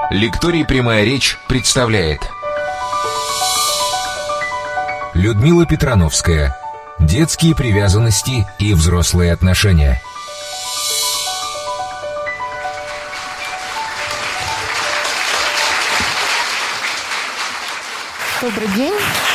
Лекторий «Прямая речь» представляет Людмила Петрановская. Детские привязанности и взрослые отношения. Добрый день.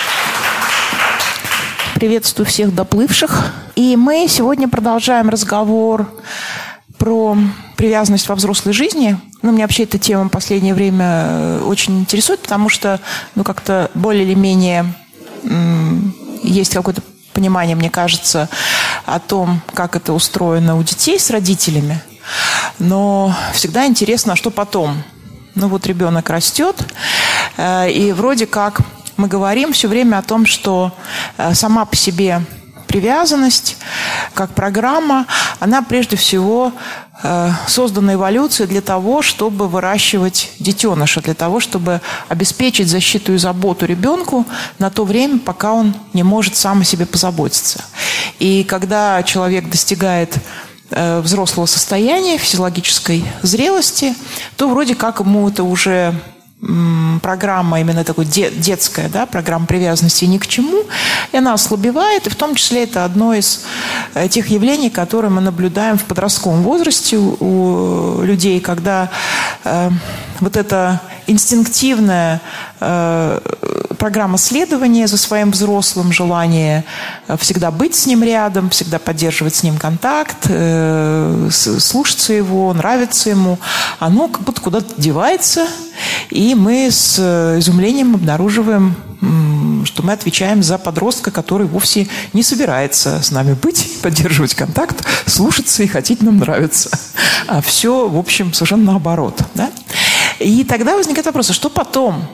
Приветствую всех доплывших. И мы сегодня продолжаем разговор про привязанность во взрослой жизни. Меня вообще эта тема в последнее время очень интересует, потому что, как-то более или менее есть какое-то понимание, мне кажется, о том, как это устроено у детей с родителями. Но всегда интересно, а что потом? Ребенок растет, и вроде как мы говорим все время о том, что сама по себе привязанность, как программа, она прежде всего создана эволюцией для того, чтобы выращивать детеныша, для того, чтобы обеспечить защиту и заботу ребенку на то время, пока он не может сам о себе позаботиться. И когда человек достигает взрослого состояния, физиологической зрелости, то вроде как ему это уже программа именно такой детская, программа привязанности ни к чему, и она ослабевает, и в том числе это одно из тех явлений, которые мы наблюдаем в подростковом возрасте у людей, когда вот эта инстинктивная программа следования за своим взрослым, желание всегда быть с ним рядом, всегда поддерживать с ним контакт, слушаться его, нравиться ему, оно как будто куда-то девается, и мы с изумлением обнаруживаем, что мы отвечаем за подростка, который вовсе не собирается с нами быть, поддерживать контакт, слушаться и хотеть нам нравиться. А все, в общем, совершенно наоборот. Да? И тогда возникает вопрос, а что потом?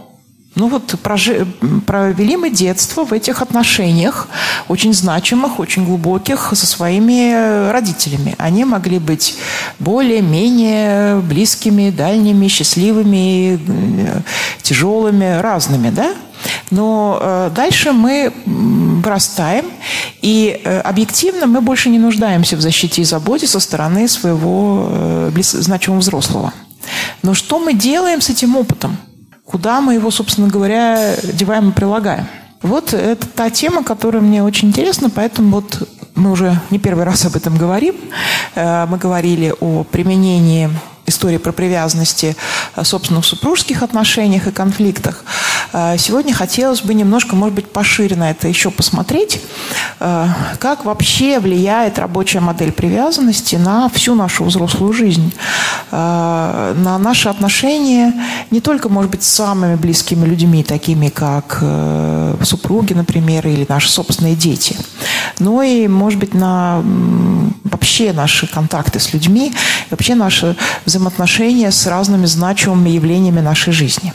Провели мы детство в этих отношениях, очень значимых, очень глубоких, со своими родителями. Они могли быть более-менее близкими, дальними, счастливыми, тяжелыми, разными, да? Но дальше мы вырастаем, и объективно мы больше не нуждаемся в защите и заботе со стороны своего значимого взрослого. Но что мы делаем с этим опытом? Куда мы его, собственно говоря, деваем и прилагаем? Вот это та тема, которая мне очень интересна, поэтому мы уже не первый раз об этом говорим. Мы говорили о применении истории про привязанности, собственно, в супружеских отношениях и конфликтах. Сегодня хотелось бы немножко, может быть, пошире на это еще посмотреть, как вообще влияет рабочая модель привязанности на всю нашу взрослую жизнь, на наши отношения не только, может быть, с самыми близкими людьми, такими как супруги, например, или наши собственные дети, но и, может быть, на вообще наши контакты с людьми, вообще наши взаимоотношения с разными значимыми явлениями нашей жизни.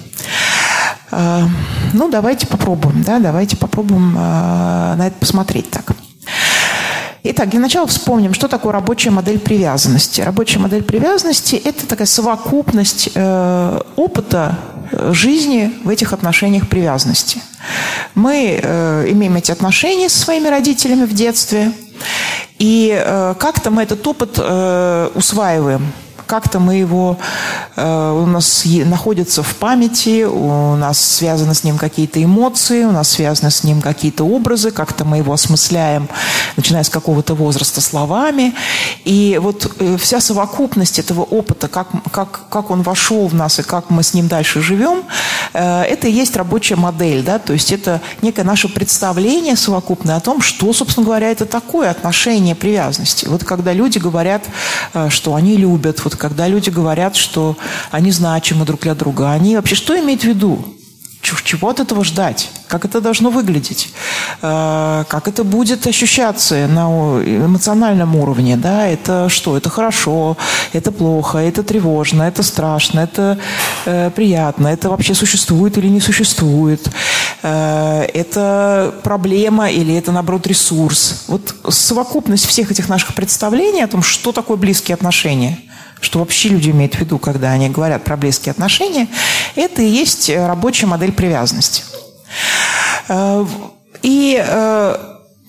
Давайте попробуем, давайте попробуем на это посмотреть так. Итак, для начала вспомним, что такое рабочая модель привязанности. Рабочая модель привязанности – это такая совокупность опыта жизни в этих отношениях привязанности. Мы имеем эти отношения со своими родителями в детстве, и как-то мы этот опыт усваиваем. Как-то мы его, у нас находится в памяти, у нас связаны с ним какие-то эмоции, у нас связаны с ним какие-то образы, как-то мы его осмысляем, начиная с какого-то возраста, словами. И вся совокупность этого опыта, как он вошел в нас и как мы с ним дальше живем, это и есть рабочая модель. Да? То есть это некое наше представление совокупное о том, что, собственно говоря, это такое отношение привязанности. Когда люди говорят, что они любят, когда люди говорят, что они значимы друг для друга, они вообще что имеют в виду? Чего от этого ждать? Как это должно выглядеть? Как это будет ощущаться на эмоциональном уровне? Да? Это что? Это хорошо, это плохо, это тревожно, это страшно, это приятно, это вообще существует или не существует? Это проблема или это, наоборот, ресурс? Совокупность всех этих наших представлений о том, что такое близкие отношения, что вообще люди имеют в виду, когда они говорят про близкие отношения, это и есть рабочая модель привязанности. И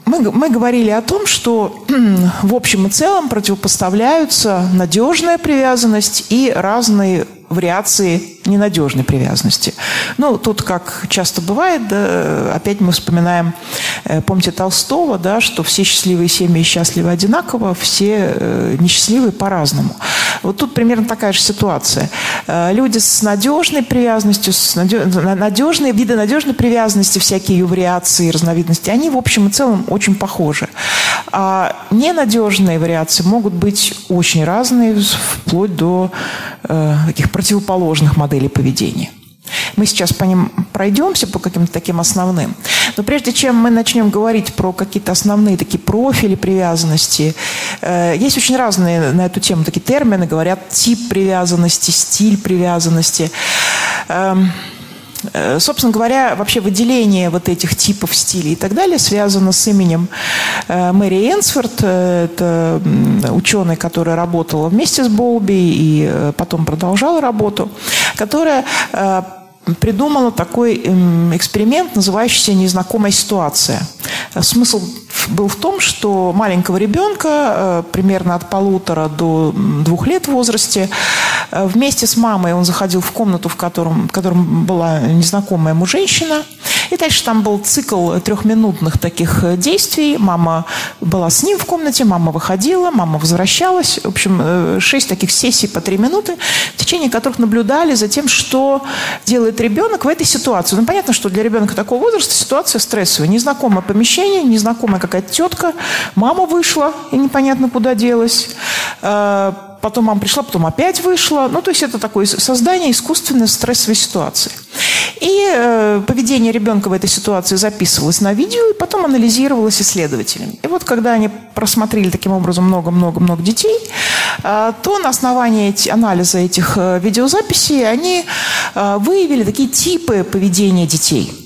Мы говорили о том, что в общем и целом противопоставляются надежная привязанность и разные вариации ненадежной привязанности. Ну, тут, как часто бывает, да, опять мы вспоминаем, помните Толстого, да, что все счастливые семьи счастливы одинаково, все несчастливые по-разному. Вот тут примерно такая же ситуация. Люди с надежной привязанностью, надежные виды надежной привязанности, всякие ее вариации, разновидности, они в общем и целом очень похожи. А ненадежные вариации могут быть очень разные, вплоть до таких противоположных моделей поведения. Мы сейчас по ним пройдемся, по каким-то таким основным. Но прежде чем мы начнем говорить про какие-то основные такие профили привязанности, есть очень разные на эту тему такие термины, говорят тип привязанности, стиль привязанности. Собственно говоря, вообще выделение вот этих типов стилей и так далее связано с именем Мэри Энсворт. Это ученый, который работала вместе с Боулби и потом продолжала работу, которая придумала такой эксперимент, называющийся «незнакомая ситуация». Смысл был в том, что маленького ребенка, примерно от 1,5 до 2 лет в возрасте, вместе с мамой он заходил в комнату, в котором была незнакомая ему женщина. И дальше там был цикл 3-минутных таких действий. Мама была с ним в комнате, мама выходила, мама возвращалась. В общем, 6 таких сессий по 3 минуты, в течение которых наблюдали за тем, что делает ребенок в этой ситуации. Ну, понятно, что для ребенка такого возраста ситуация стрессовая. Незнакомое помещение, незнакомая какая-то тетка, мама вышла и непонятно куда делась. Потом мама пришла, потом опять вышла. Ну, то есть это такое создание искусственной стрессовой ситуации. И поведение ребенка в этой ситуации записывалось на видео и потом анализировалось исследователями. И вот когда они просмотрели таким образом много-много-много детей, то на основании анализа этих видеозаписей они выявили такие типы поведения детей.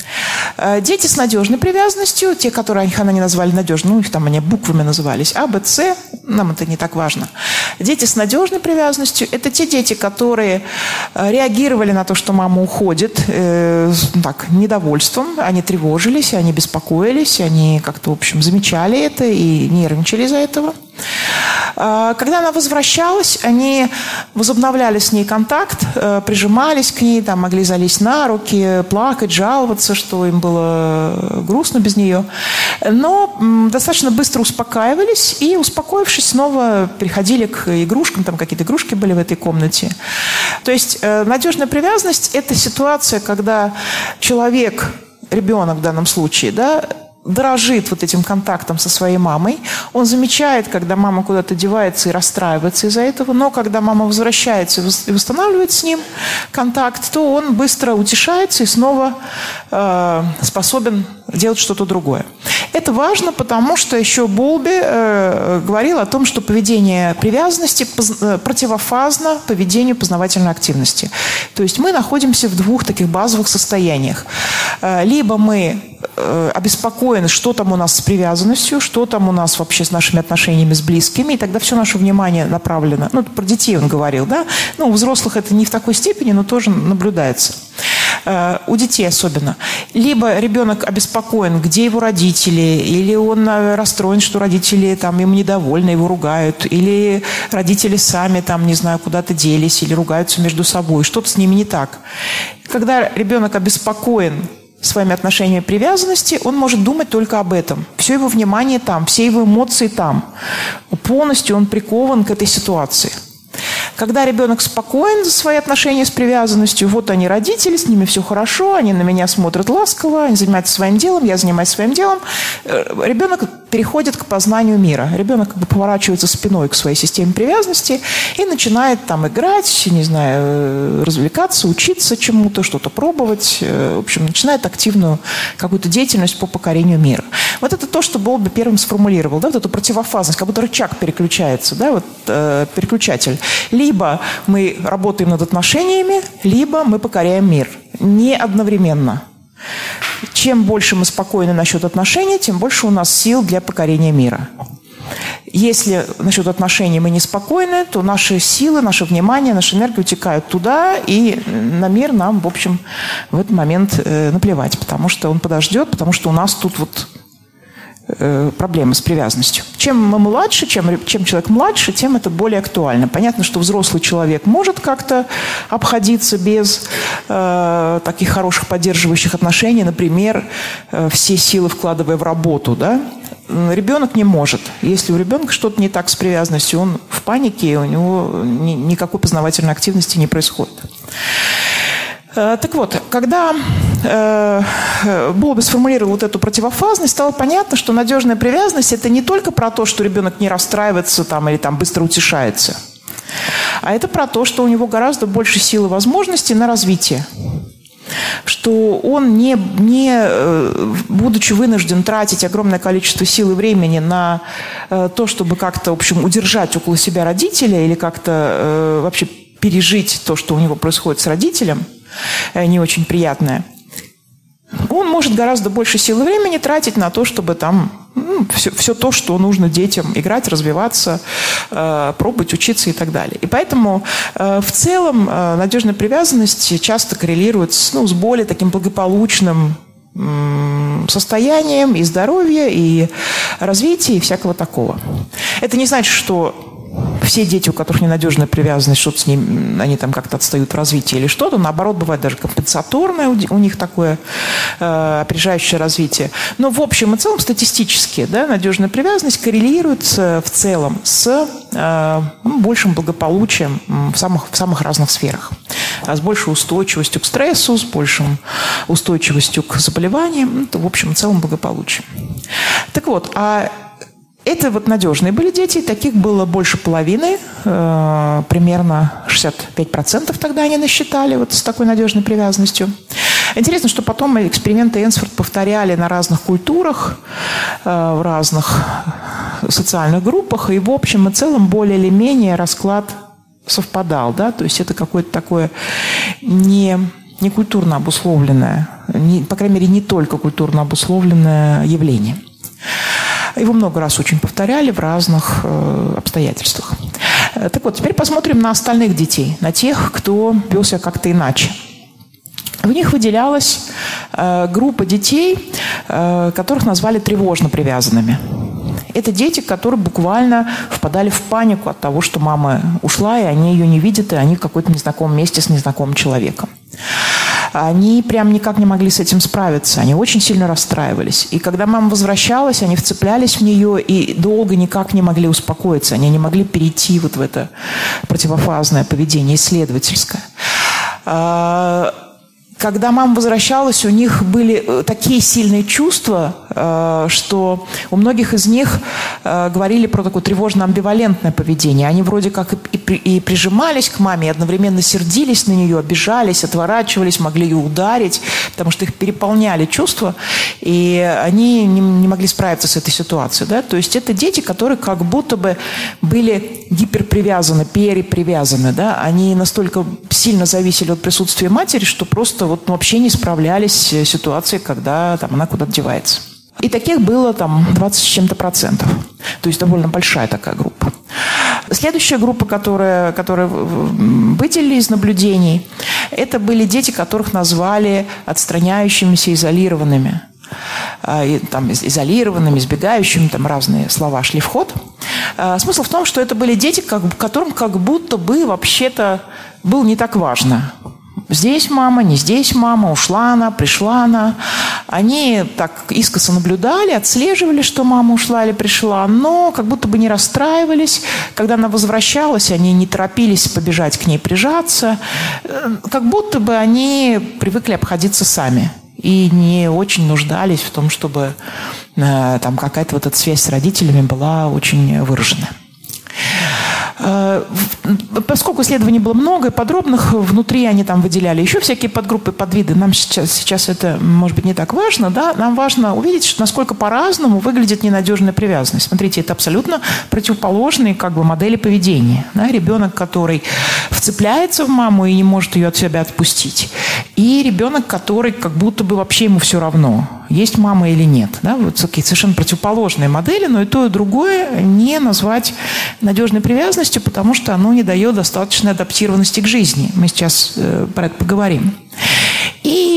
Дети с надежной привязанностью, те, которые они не назвали надежными, ну, их там они буквами назывались, А, Б, С, нам это не так важно. Дети с надежной привязанностью – это те дети, которые реагировали на то, что мама уходит, так, недовольством, они тревожились, они беспокоились, они как-то, в общем, замечали это и нервничали из-за этого. Когда она возвращалась, они возобновляли с ней контакт, прижимались к ней, там, могли залезть на руки, плакать, жаловаться, что им было грустно без нее. Но достаточно быстро успокаивались и, успокоившись, снова переходили к игрушкам. Там какие-то игрушки были в этой комнате. То есть надежная привязанность – это ситуация, когда человек, ребенок в данном случае, да, дорожит вот этим контактом со своей мамой. Он замечает, когда мама куда-то девается и расстраивается из-за этого, но когда мама возвращается и восстанавливает с ним контакт, то он быстро утешается и снова способен делать что-то другое. Это важно, потому что еще Боулби говорил о том, что поведение привязанности противофазно поведению познавательной активности. То есть мы находимся в 2 таких базовых состояниях. Либо мы обеспокоены, что там у нас с привязанностью, что там у нас вообще с нашими отношениями с близкими, и тогда все наше внимание направлено. Ну, про детей он говорил, да? Ну, у взрослых это не в такой степени, но тоже наблюдается. У детей особенно. Либо ребенок обеспокоен, где его родители, или он расстроен, что родители там ему недовольны, его ругают, или родители сами там, не знаю, куда-то делись, или ругаются между собой, что-то с ними не так. Когда ребенок обеспокоен своими отношениями привязанности, он может думать только об этом. Все его внимание там, все его эмоции там. Полностью он прикован к этой ситуации. Когда ребенок спокоен за свои отношения с привязанностью, вот они родители, с ними все хорошо, они на меня смотрят ласково, они занимаются своим делом, я занимаюсь своим делом, ребенок переходит к познанию мира. Ребенок как бы поворачивается спиной к своей системе привязанности и начинает там играть, не знаю, развлекаться, учиться чему-то, что-то пробовать. В общем, начинает активную какую-то деятельность по покорению мира. Вот это то, что Боулби первым сформулировал, да, вот эту противофазность, как будто рычаг переключается, да, вот переключатель. Либо мы работаем над отношениями, либо мы покоряем мир. Не одновременно. Чем больше мы спокойны насчет отношений, тем больше у нас сил для покорения мира. Если насчет отношений мы неспокойны, то наши силы, наше внимание, наша энергия утекают туда, и на мир нам, в общем, в этот момент наплевать, потому что он подождет, потому что у нас тут вот проблемы с привязанностью. Чем мы младше, чем человек младше, тем это более актуально. Понятно, что взрослый человек может как-то обходиться без таких хороших поддерживающих отношений, например, все силы вкладывая в работу, да? Ребенок не может. Если у ребенка что-то не так с привязанностью, он в панике, у него никакой познавательной активности не происходит. Так вот, когда Болби сформулировал вот эту противофазность, стало понятно, что надежная привязанность – это не только про то, что ребенок не расстраивается там, или там, быстро утешается, а это про то, что у него гораздо больше сил и возможностей на развитие. Что он, не будучи вынужден тратить огромное количество сил и времени на то, чтобы как-то, в общем, удержать около себя родителя или как-то вообще пережить то, что у него происходит с родителем, не очень приятное, он может гораздо больше сил и времени тратить на то, чтобы там все то, что нужно детям: играть, развиваться, пробовать, учиться и так далее. И поэтому в целом надежная привязанность часто коррелирует с более таким благополучным состоянием и здоровья, и развития, и всякого такого. Это не значит, что все дети, у которых ненадежная привязанность, что-то с ним, они там как-то отстают в развитии или что-то. Наоборот, бывает даже компенсаторное у них такое опережающее развитие. Но в общем и целом статистически, да, надежная привязанность коррелирует в целом с большим благополучием в самых разных сферах. С большей устойчивостью к стрессу, с большей устойчивостью к заболеваниям, это в общем и целом благополучие. Так вот, это вот надежные были дети, таких было больше половины, примерно 65% тогда они насчитали вот с такой надежной привязанностью. Интересно, что потом эксперименты Энсфорд повторяли на разных культурах, в разных социальных группах, и в общем и целом более или менее расклад совпадал, да, то есть это какое-то такое не культурно обусловленное, по крайней мере, не только культурно обусловленное явление. Его много раз очень повторяли в разных обстоятельствах. Так вот, теперь посмотрим на остальных детей, на тех, кто вел себя как-то иначе. В них выделялась группа детей, которых назвали тревожно привязанными. Это дети, которые буквально впадали в панику от того, что мама ушла, и они ее не видят, и они в каком-то незнакомом месте с незнакомым человеком. Они прям никак не могли с этим справиться. Они очень сильно расстраивались. И когда мама возвращалась, они вцеплялись в нее и долго никак не могли успокоиться. Они не могли перейти вот в это противофазное поведение, исследовательское. Когда мама возвращалась, у них были такие сильные чувства, что у многих из них говорили про такое тревожно-амбивалентное поведение. Они вроде как и прижимались к маме, и одновременно сердились на нее, обижались, отворачивались, могли ее ударить, потому что их переполняли чувства, и они не могли справиться с этой ситуацией. Да? То есть это дети, которые как будто бы были гиперпривязаны, перепривязаны. Да? Они настолько сильно зависели от присутствия матери, что просто вообще не справлялись с ситуацией, когда там, она куда-то девается. И таких было там 20 с чем-то процентов. То есть довольно большая такая группа. Следующая группа, которую выделили из наблюдений, это были дети, которых назвали отстраняющимися, изолированными. Там, изолированными, избегающими, там разные слова шли в ход. Смысл в том, что это были дети, которым как будто бы вообще-то было не так важно. Здесь мама, не здесь мама, ушла она, пришла она. Они так искоса наблюдали, отслеживали, что мама ушла или пришла, но как будто бы не расстраивались. Когда она возвращалась, они не торопились побежать к ней, прижаться. Как будто бы они привыкли обходиться сами и не очень нуждались в том, чтобы там какая-то вот эта связь с родителями была очень выражена. Поскольку исследований было много и подробных, внутри они там выделяли еще всякие подгруппы, подвиды. Нам сейчас это, может быть, не так важно. Да? Нам важно увидеть, насколько по-разному выглядит ненадежная привязанность. Смотрите, это абсолютно противоположные модели поведения. Да? Ребенок, который вцепляется в маму и не может ее от себя отпустить. И ребенок, который как будто бы вообще ему все равно, есть мама или нет. Да? Вот такие совершенно противоположные модели, но и то, и другое не назвать надежной привязанностью, потому что оно не дает достаточной адаптированности к жизни. Мы сейчас про это поговорим. И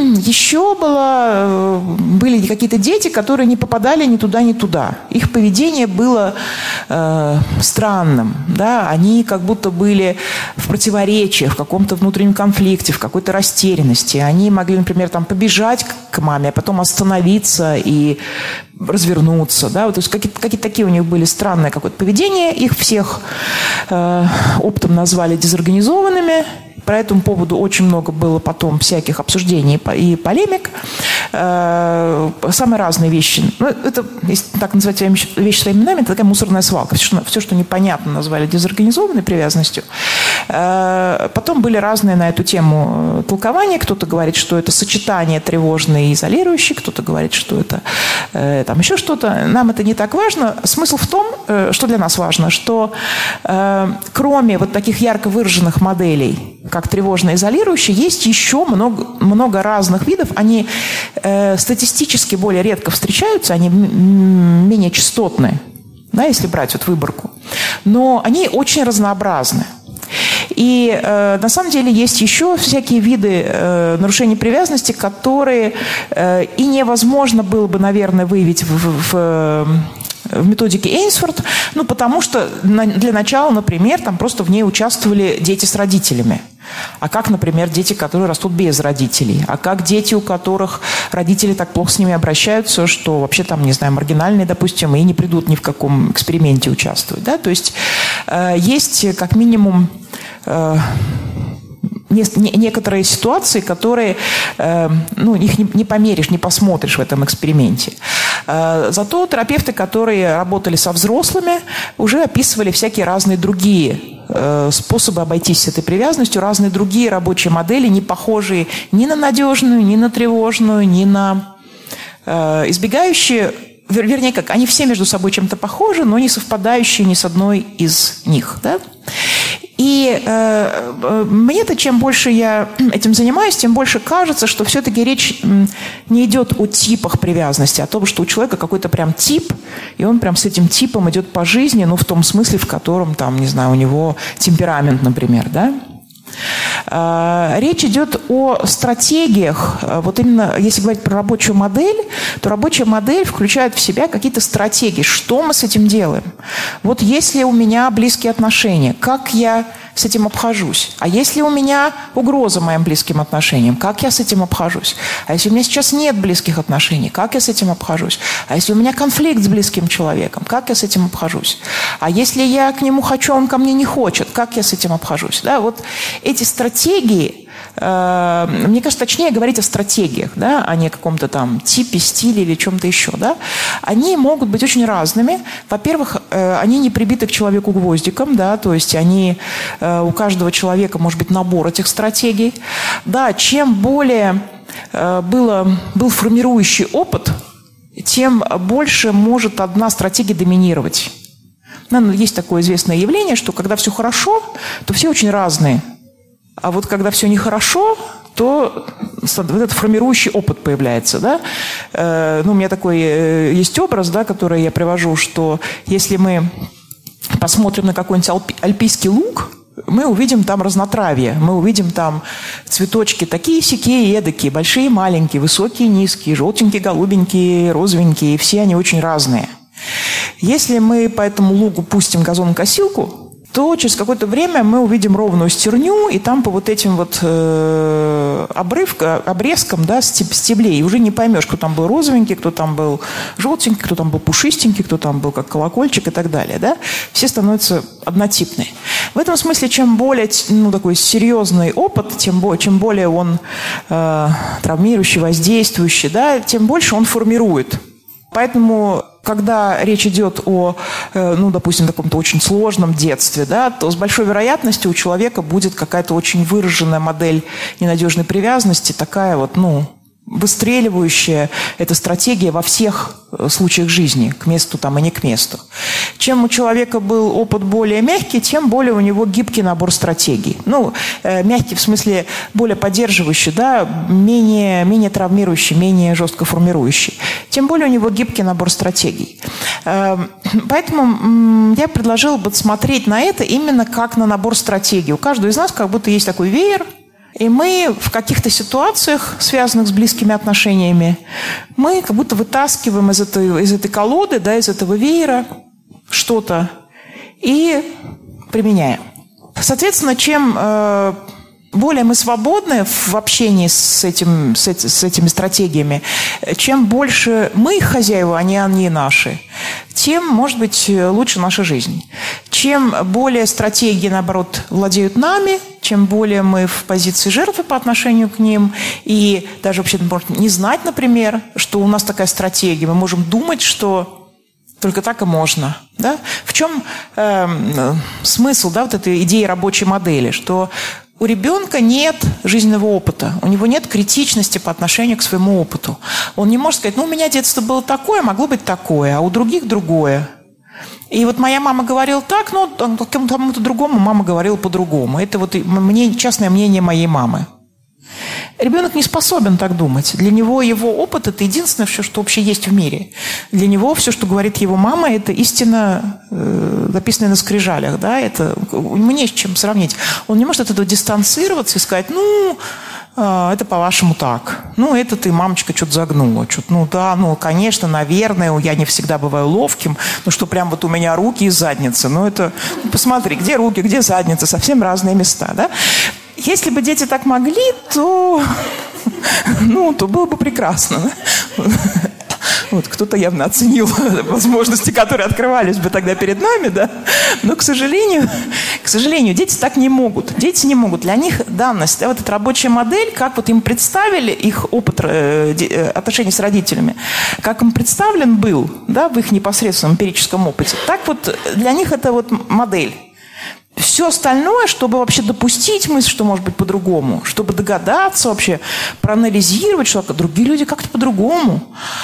еще были какие-то дети, которые не попадали ни туда, ни туда. Их поведение было странным. Да? Они как будто были в противоречии, в каком-то внутреннем конфликте, в какой-то растерянности. Они могли, например, побежать к маме, а потом остановиться и развернуться. Да? То есть какие-то такие у них были странное какое-то поведение. Их всех оптом назвали дезорганизованными. По этому поводу очень много было потом всяких обсуждений и полемик. Самые разные вещи. Это, если так называть вещи своими именами, это такая мусорная свалка. Все, что непонятно, назвали дезорганизованной привязанностью. Потом были разные на эту тему толкования. Кто-то говорит, что это сочетание тревожной и изолирующей, кто-то говорит, что это еще что-то. Нам это не так важно. Смысл в том, что для нас важно, что кроме вот таких ярко выраженных моделей, как тревожно-изолирующие, есть еще много разных видов. Они статистически более редко встречаются, они менее частотны, да, если брать вот выборку. Но они очень разнообразны. И на самом деле есть еще всякие виды нарушений привязанности, которые и невозможно было бы, наверное, выявить в методике Эйнсворт, потому что для начала, например, там просто в ней участвовали дети с родителями. А как, например, дети, которые растут без родителей? А как дети, у которых родители так плохо с ними обращаются, что вообще там, не знаю, маргинальные, допустим, и не придут ни в каком эксперименте участвовать, да? То есть есть как минимум некоторые ситуации, которые, их не померишь, не посмотришь в этом эксперименте. Зато терапевты, которые работали со взрослыми, уже описывали всякие разные другие способы обойтись с этой привязанностью, разные другие рабочие модели, не похожие ни на надежную, ни на тревожную, ни на избегающие. Вернее, как, они все между собой чем-то похожи, но не совпадающие ни с одной из них. Да? И мне-то, чем больше я этим занимаюсь, тем больше кажется, что все-таки речь не идет о типах привязанности, а о том, что у человека какой-то прям тип, и он прям с этим типом идет по жизни, в том смысле, в котором, там, не знаю, у него темперамент, например, да? Речь идет о стратегиях. Вот именно, если говорить про рабочую модель, то рабочая модель включает в себя какие-то стратегии. Что мы с этим делаем? Вот если у меня близкие отношения, как я с этим обхожусь? А если у меня угроза моим близким отношениям, как я с этим обхожусь? А если у меня сейчас нет близких отношений, как я с этим обхожусь? А если у меня конфликт с близким человеком, как я с этим обхожусь? А если я к нему хочу, а он ко мне не хочет, как я с этим обхожусь? Да, вот эти стратегии, мне кажется, точнее говорить о стратегиях, да, а не о каком-то там типе, стиле или чем-то еще, да, они могут быть очень разными. Во-первых, они не прибиты к человеку гвоздиком, да, то есть они, у каждого человека может быть набор этих стратегий. Да, чем более был формирующий опыт, тем больше может одна стратегия доминировать. Есть такое известное явление, что когда все хорошо, то все очень разные. А вот когда все нехорошо, то вот этот формирующий опыт появляется. Да? У меня такой есть образ, да, который я привожу, что если мы посмотрим на какой-нибудь альпийский луг, мы увидим там разнотравье, мы увидим там цветочки такие-сякие, эдакие, большие, маленькие, высокие, низкие, желтенькие, голубенькие, розовенькие, все они очень разные. Если мы по этому лугу пустим газонокосилку, то через какое-то время мы увидим ровную стерню, и там по вот этим вот обрезкам, да, стеблей уже не поймешь, кто там был розовенький, кто там был желтенький, кто там был пушистенький, кто там был как колокольчик и так далее. Да? Все становятся однотипные. В этом смысле, чем более такой серьезный опыт, чем более он травмирующий, воздействующий, да, тем больше он формирует. Поэтому, когда речь идет о, допустим, каком-то очень сложном детстве, да, то с большой вероятностью у человека будет какая-то очень выраженная модель ненадежной привязанности, такая вот, выстреливающая эта стратегия во всех случаях жизни, к месту там и не к месту. Чем у человека был опыт более мягкий, тем более у него гибкий набор стратегий. Мягкий в смысле более поддерживающий, да, менее травмирующий, менее жестко формирующий. Тем более у него гибкий набор стратегий. Поэтому я предложила бы смотреть на это именно как на набор стратегий. У каждого из нас как будто есть такой веер, И мы в каких-то ситуациях, связанных с близкими отношениями, мы как будто вытаскиваем из этой колоды, да, из этого веера что-то и применяем. Соответственно, чем более мы свободны в общении с этими стратегиями, чем больше мы их хозяева, а не они наши, тем, может быть, лучше наша жизнь. Чем более стратегии, наоборот, владеют нами, чем более мы в позиции жертвы по отношению к ним, и даже вообще не знать, например, что у нас такая стратегия, мы можем думать, что только так и можно. Да? В чем смысл, да, вот этой идеи рабочей модели, что у ребенка нет жизненного опыта, у него нет критичности по отношению к своему опыту. Он не может сказать, у меня детство было такое, могло быть такое, а у других другое. И вот моя мама говорила так, но кому-то другому мама говорила по-другому. Это вот частное мнение моей мамы. Ребенок не способен так думать. Для него его опыт – это единственное, все, что вообще есть в мире. Для него все, что говорит его мама, это истина, записанная на скрижалях. Да? Это, ему не с чем сравнить. Он не может от этого дистанцироваться и сказать, это по-вашему так. Это ты, мамочка, что-то загнула. Конечно, наверное, я не всегда бываю ловким, что прям вот у меня руки и задница. Посмотри, где руки, где задница, совсем разные места, да? Если бы дети так могли, то было бы прекрасно. Вот, кто-то явно оценил возможности, которые открывались бы тогда перед нами, да. Но, к сожалению, дети так не могут. Дети не могут. Для них данность, вот эта рабочая модель, как вот им представили их опыт отношений с родителями, как им представлен был, да, в их непосредственном эмпирическом опыте, так вот для них это вот модель. Все остальное, чтобы вообще допустить мысль, что может быть по-другому, чтобы догадаться вообще, проанализировать, что другие люди как-то по-другому,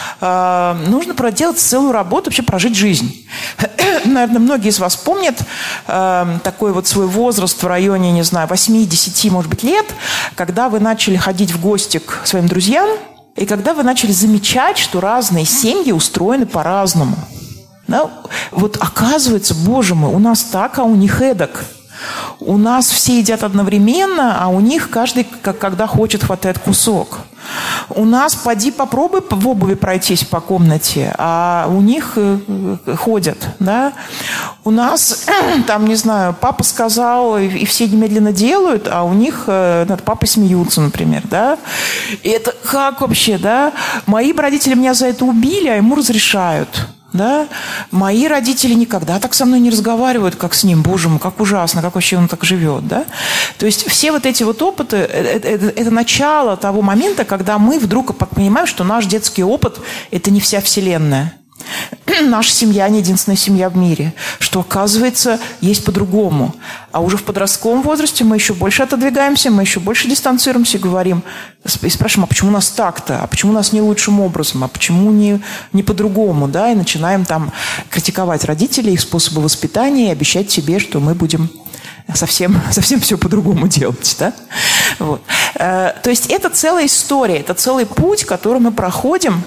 нужно проделать целую работу, вообще прожить жизнь. Наверное, многие из вас помнят такой вот свой возраст в районе, не знаю, 8-10, может быть, лет, когда вы начали ходить в гости к своим друзьям, и когда вы начали замечать, что разные семьи устроены по-разному. Да? Вот оказывается, боже мой, у нас так, а у них эдак. У нас все едят одновременно, а у них каждый, когда хочет, хватает кусок. У нас поди попробуй в обуви пройтись по комнате, а у них ходят. Да? У нас, там, не знаю, папа сказал, и все немедленно делают, а у них над папой смеются, например. Да? И это как вообще? Да? Мои родители меня за это убили, а ему разрешают. Да? Мои родители никогда так со мной не разговаривают, как с ним. Боже мой, как ужасно, как вообще он так живет. Да? То есть все вот эти вот опыты, это начало того момента, когда мы вдруг понимаем, что наш детский опыт – это не вся Вселенная. Наша семья не единственная семья в мире, что, оказывается, есть по-другому. А уже в подростковом возрасте мы еще больше отодвигаемся, мы еще больше дистанцируемся и говорим, и спрашиваем, а почему у нас так-то, а почему у нас не лучшим образом, а почему не по-другому, да, и начинаем там критиковать родителей, их способы воспитания и обещать себе, что мы будем совсем все по-другому делать, да? Вот. То есть это целая история, это целый путь, который мы проходим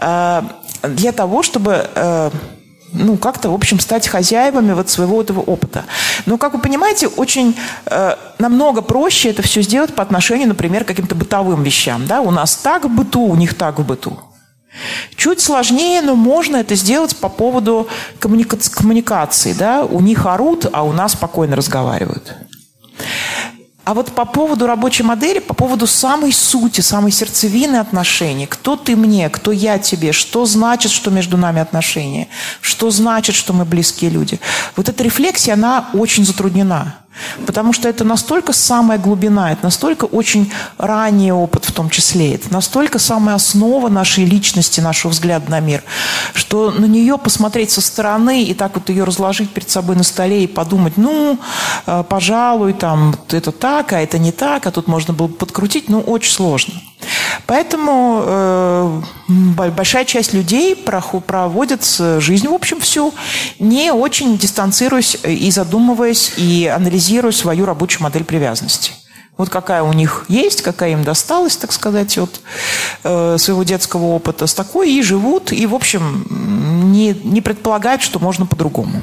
для того, чтобы как-то, в общем, стать хозяевами вот своего этого опыта. Но, как вы понимаете, очень намного проще это все сделать по отношению, например, к каким-то бытовым вещам. Да? У нас так в быту, у них так в быту. Чуть сложнее, но можно это сделать по поводу коммуникации. Да? У них орут, а у нас спокойно разговаривают. А вот по поводу рабочей модели, по поводу самой сути, самой сердцевины отношений, кто ты мне, кто я тебе, что значит, что между нами отношения, что значит, что мы близкие люди. Вот эта рефлексия, она очень затруднена. Потому что это настолько самая глубина, это настолько очень ранний опыт в том числе, это настолько самая основа нашей личности, нашего взгляда на мир, что на нее посмотреть со стороны и так вот ее разложить перед собой на столе и подумать, пожалуй, там это так, а это не так, а тут можно было бы подкрутить, очень сложно. Поэтому большая часть людей проводит жизнь, в общем, всю, не очень дистанцируясь и задумываясь, и анализируя свою рабочую модель привязанности. Вот какая у них есть, какая им досталась, так сказать, от своего детского опыта, с такой и живут, и, в общем, не предполагают, что можно по-другому.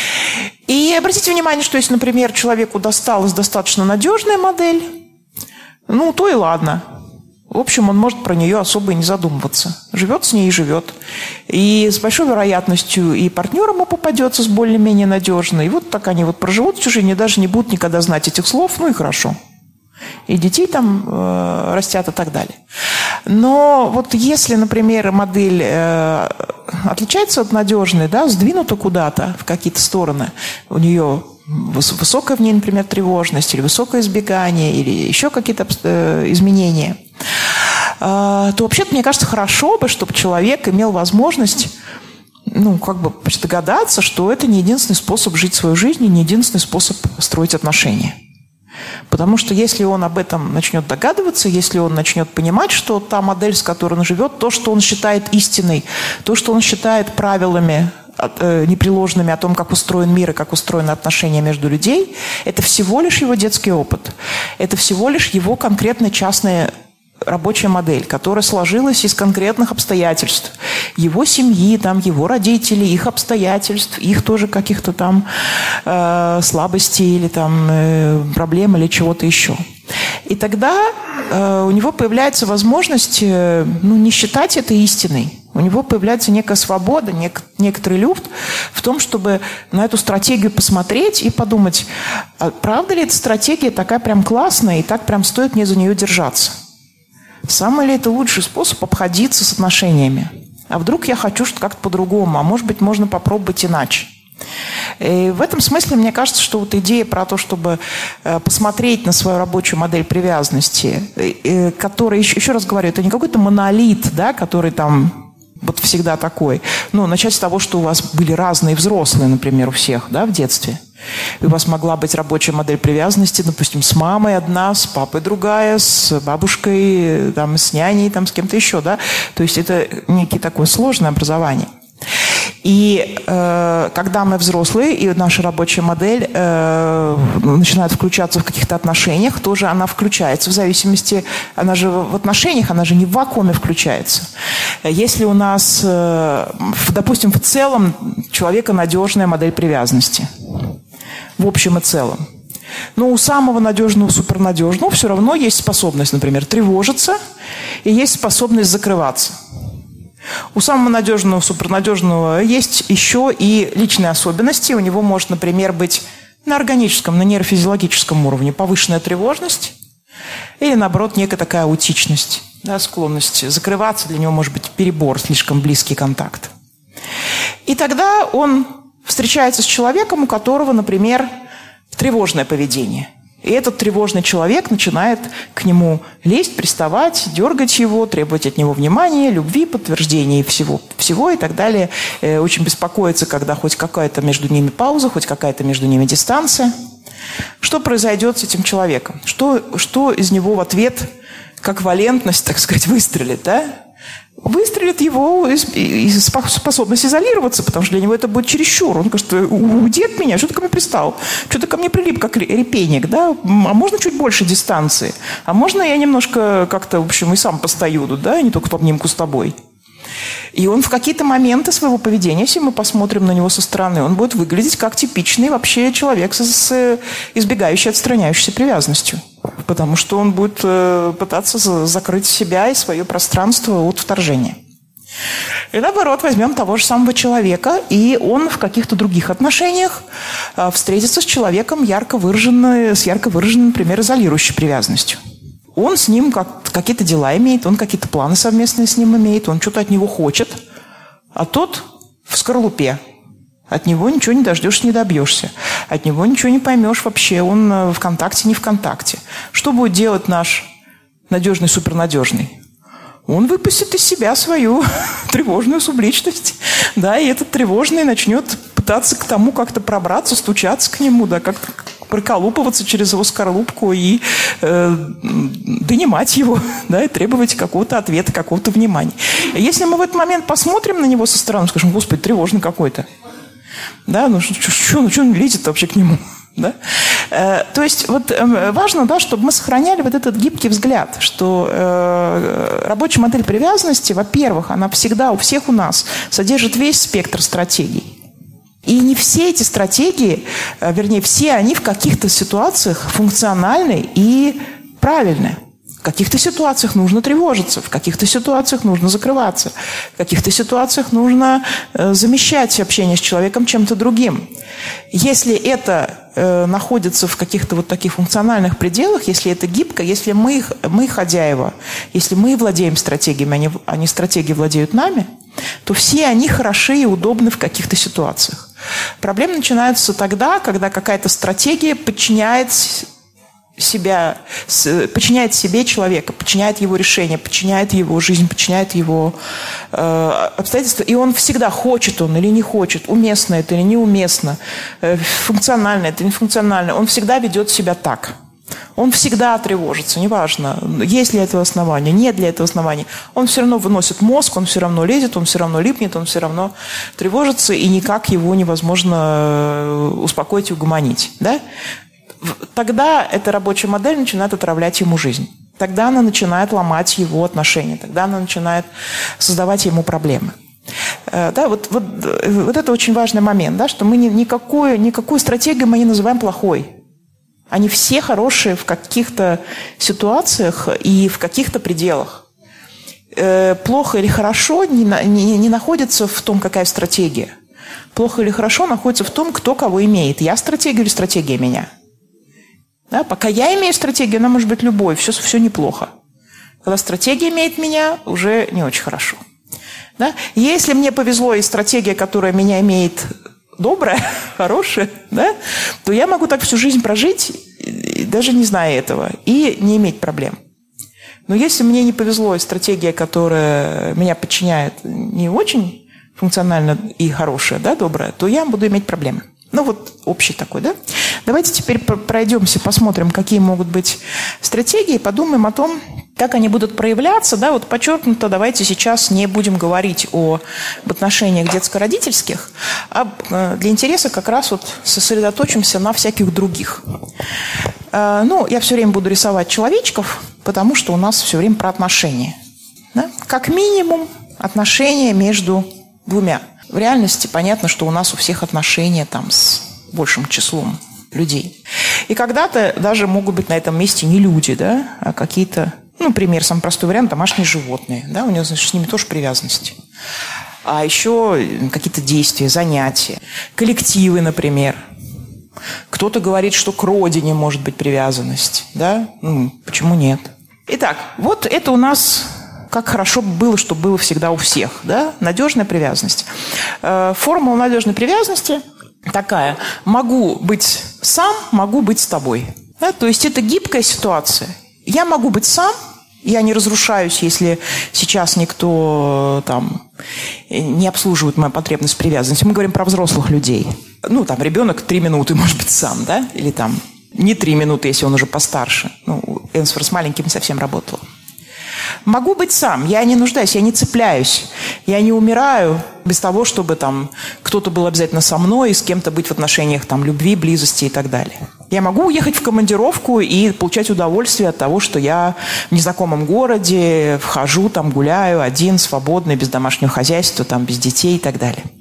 И обратите внимание, что если, например, человеку досталась достаточно надежная модель, Ну, то и ладно. В общем, он может про нее особо и не задумываться. Живет с ней и живет. И с большой вероятностью и партнер ему попадется с более-менее надежно. И вот так они вот проживут в чужине, даже не будут никогда знать этих слов, ну и хорошо. И детей там растят и так далее. Но вот если, например, модель отличается от надежной, да, сдвинута куда-то в какие-то стороны, у нее высокая в ней, например, тревожность, или высокое избегание, или еще какие-то изменения, то вообще-то, мне кажется, хорошо бы, чтобы человек имел возможность, ну, как бы догадаться, что это не единственный способ жить свою жизнь, и не единственный способ строить отношения. Потому что если он об этом начнет догадываться, если он начнет понимать, что та модель, с которой он живет, то, что он считает истиной, то, что он считает правилами непреложными о том, как устроен мир и как устроены отношения между людей, это всего лишь его детский опыт. Это всего лишь его конкретная частная рабочая модель, которая сложилась из конкретных обстоятельств. Его семьи, там, его родителей, их обстоятельств, их тоже каких-то там слабостей или там проблем или чего-то еще. И тогда у него появляется возможность не считать это истиной. У него появляется некая свобода, некоторый люфт в том, чтобы на эту стратегию посмотреть и подумать, а правда ли эта стратегия такая прям классная и так прям стоит мне за нее держаться? Самый ли это лучший способ обходиться с отношениями? А вдруг я хочу что-то как-то по-другому, а может быть, можно попробовать иначе? И в этом смысле мне кажется, что вот идея про то, чтобы посмотреть на свою рабочую модель привязанности, которая, еще раз говорю, это не какой-то монолит, да, который там вот всегда такой. Ну, начать с того, что у вас были разные взрослые, например, у всех, да, в детстве. И у вас могла быть рабочая модель привязанности, допустим, с мамой одна, с папой другая, с бабушкой, там, с няней, там, с кем-то еще, да. То есть это некое такое сложное образование. И когда мы взрослые, и наша рабочая модель начинает включаться в каких-то отношениях, тоже она включается в зависимости, она же в отношениях, она же не в вакууме включается. Если у нас, допустим, в целом человека надежная модель привязанности, в общем и целом, но у самого надежного, супернадежного все равно есть способность, например, тревожиться, и есть способность закрываться. У самого надежного, супернадежного есть еще и личные особенности. У него может, например, быть на органическом, на нейрофизиологическом уровне повышенная тревожность или, наоборот, некая такая аутичность, да, склонность закрываться. Для него может быть перебор, слишком близкий контакт. И тогда он встречается с человеком, у которого, например, тревожное поведение. И этот тревожный человек начинает к нему лезть, приставать, дергать его, требовать от него внимания, любви, подтверждения всего и так далее. Очень беспокоится, когда хоть какая-то между ними пауза, хоть какая-то между ними дистанция. Что произойдет с этим человеком? Что из него в ответ, как валентность, так сказать, выстрелит, да? Выстрелит его способность изолироваться, потому что для него это будет чересчур. Он скажет, уйди от меня, что ты ко мне пристал? Что ты ко мне прилип, как репейник, да? А можно чуть больше дистанции? А можно я немножко как-то, в общем, и сам постою, да, не только в обнимку с тобой? И он в какие-то моменты своего поведения, если мы посмотрим на него со стороны, он будет выглядеть как типичный вообще человек с избегающей, отстраняющейся привязанностью. Потому что он будет пытаться закрыть себя и свое пространство от вторжения. И наоборот, возьмем того же самого человека, и он в каких-то других отношениях встретится с человеком с ярко выраженной, например, изолирующей привязанностью. Он с ним какие-то дела имеет, он какие-то планы совместные с ним имеет, он что-то от него хочет, а тот в скорлупе. От него ничего не дождешься, не добьешься. От него ничего не поймешь вообще, он в контакте, не в контакте. Что будет делать наш надежный, супернадежный? Он выпустит из себя свою тревожную субличность. Да, и этот тревожный начнет пытаться к тому как-то пробраться, стучаться к нему, да, как-то проколупываться через его скорлупку и донимать его, да, и требовать какого-то ответа, какого-то внимания. Если мы в этот момент посмотрим на него со стороны, скажем, господи, тревожный какой-то. Да, что он лезет вообще к нему? Да? То есть вот важно, да, чтобы мы сохраняли вот этот гибкий взгляд, что рабочая модель привязанности, во-первых, она всегда у всех у нас содержит весь спектр стратегий. И не все эти стратегии, вернее, все они в каких-то ситуациях функциональны и правильны. В каких-то ситуациях нужно тревожиться, в каких-то ситуациях нужно закрываться, в каких-то ситуациях нужно замещать общение с человеком чем-то другим. Если это находится в каких-то вот таких функциональных пределах, если это гибко, если мы хозяева, если мы владеем стратегиями, а не стратегии владеют нами, то все они хороши и удобны в каких-то ситуациях. Проблема начинается тогда, когда какая-то стратегия подчиняет себе человека, подчиняет его решения, подчиняет его жизнь, подчиняет его обстоятельства. И он всегда, хочет он или не хочет, уместно это или неуместно, функционально это или не функционально, он всегда ведет себя так. Он всегда тревожится, неважно, есть ли этого основания, нет ли этого основания. Он все равно выносит мозг, он все равно лезет, он все равно липнет, он все равно тревожится, и никак его невозможно успокоить и угомонить. Да? Тогда эта рабочая модель начинает отравлять ему жизнь. Тогда она начинает ломать его отношения. Тогда она начинает создавать ему проблемы. Да, вот это очень важный момент, да, что мы никакую стратегию мы не называем плохой. Они все хорошие в каких-то ситуациях и в каких-то пределах. Плохо или хорошо не находится в том, какая стратегия. Плохо или хорошо находится в том, кто кого имеет. Я стратегию или стратегия меня. Да, пока я имею стратегию, она может быть любой, все неплохо. Когда стратегия имеет меня, уже не очень хорошо. Да? Если мне повезло, и стратегия, которая меня имеет, добрая, хорошая, да, то я могу так всю жизнь прожить, даже не зная этого, и не иметь проблем. Но если мне не повезло, и стратегия, которая меня подчиняет, не очень функционально и хорошая, да, добрая, то я буду иметь проблемы. Ну, вот общий такой, да? Давайте теперь пройдемся, посмотрим, какие могут быть стратегии, подумаем о том, как они будут проявляться. Да, вот подчеркнуто, давайте сейчас не будем говорить об отношениях детско-родительских, а для интереса как раз вот сосредоточимся на всяких других. Ну, я все время буду рисовать человечков, потому что у нас все время про отношения. Да? Как минимум отношения между двумя. В реальности понятно, что у нас у всех отношения там с большим числом людей. И когда-то даже могут быть на этом месте не люди, да, а какие-то, ну, например, самый простой вариант, домашние животные. Да, у него, значит, с ними тоже привязанности. А еще какие-то действия, занятия, коллективы, например. Кто-то говорит, что к родине может быть привязанность. Да? Ну, почему нет? Итак, вот это у нас... Как хорошо было, чтобы было всегда у всех. Да? Надежная привязанность. Формула надежной привязанности такая. Могу быть сам, могу быть с тобой. Да? То есть это гибкая ситуация. Я могу быть сам, я не разрушаюсь, если сейчас никто там не обслуживает мою потребность в привязанности. Мы говорим про взрослых людей. Ну, там ребенок 3 минуты может быть сам, да? Или там не 3 минуты, если он уже постарше. Ну, Энсфор с маленьким не совсем работала. Могу быть сам, я не нуждаюсь, я не цепляюсь, я не умираю без того, чтобы там кто-то был обязательно со мной и с кем-то быть в отношениях там, любви, близости и так далее. Я могу уехать в командировку и получать удовольствие от того, что я в незнакомом городе вхожу, там гуляю один, свободный, без домашнего хозяйства, там, без детей и так далее.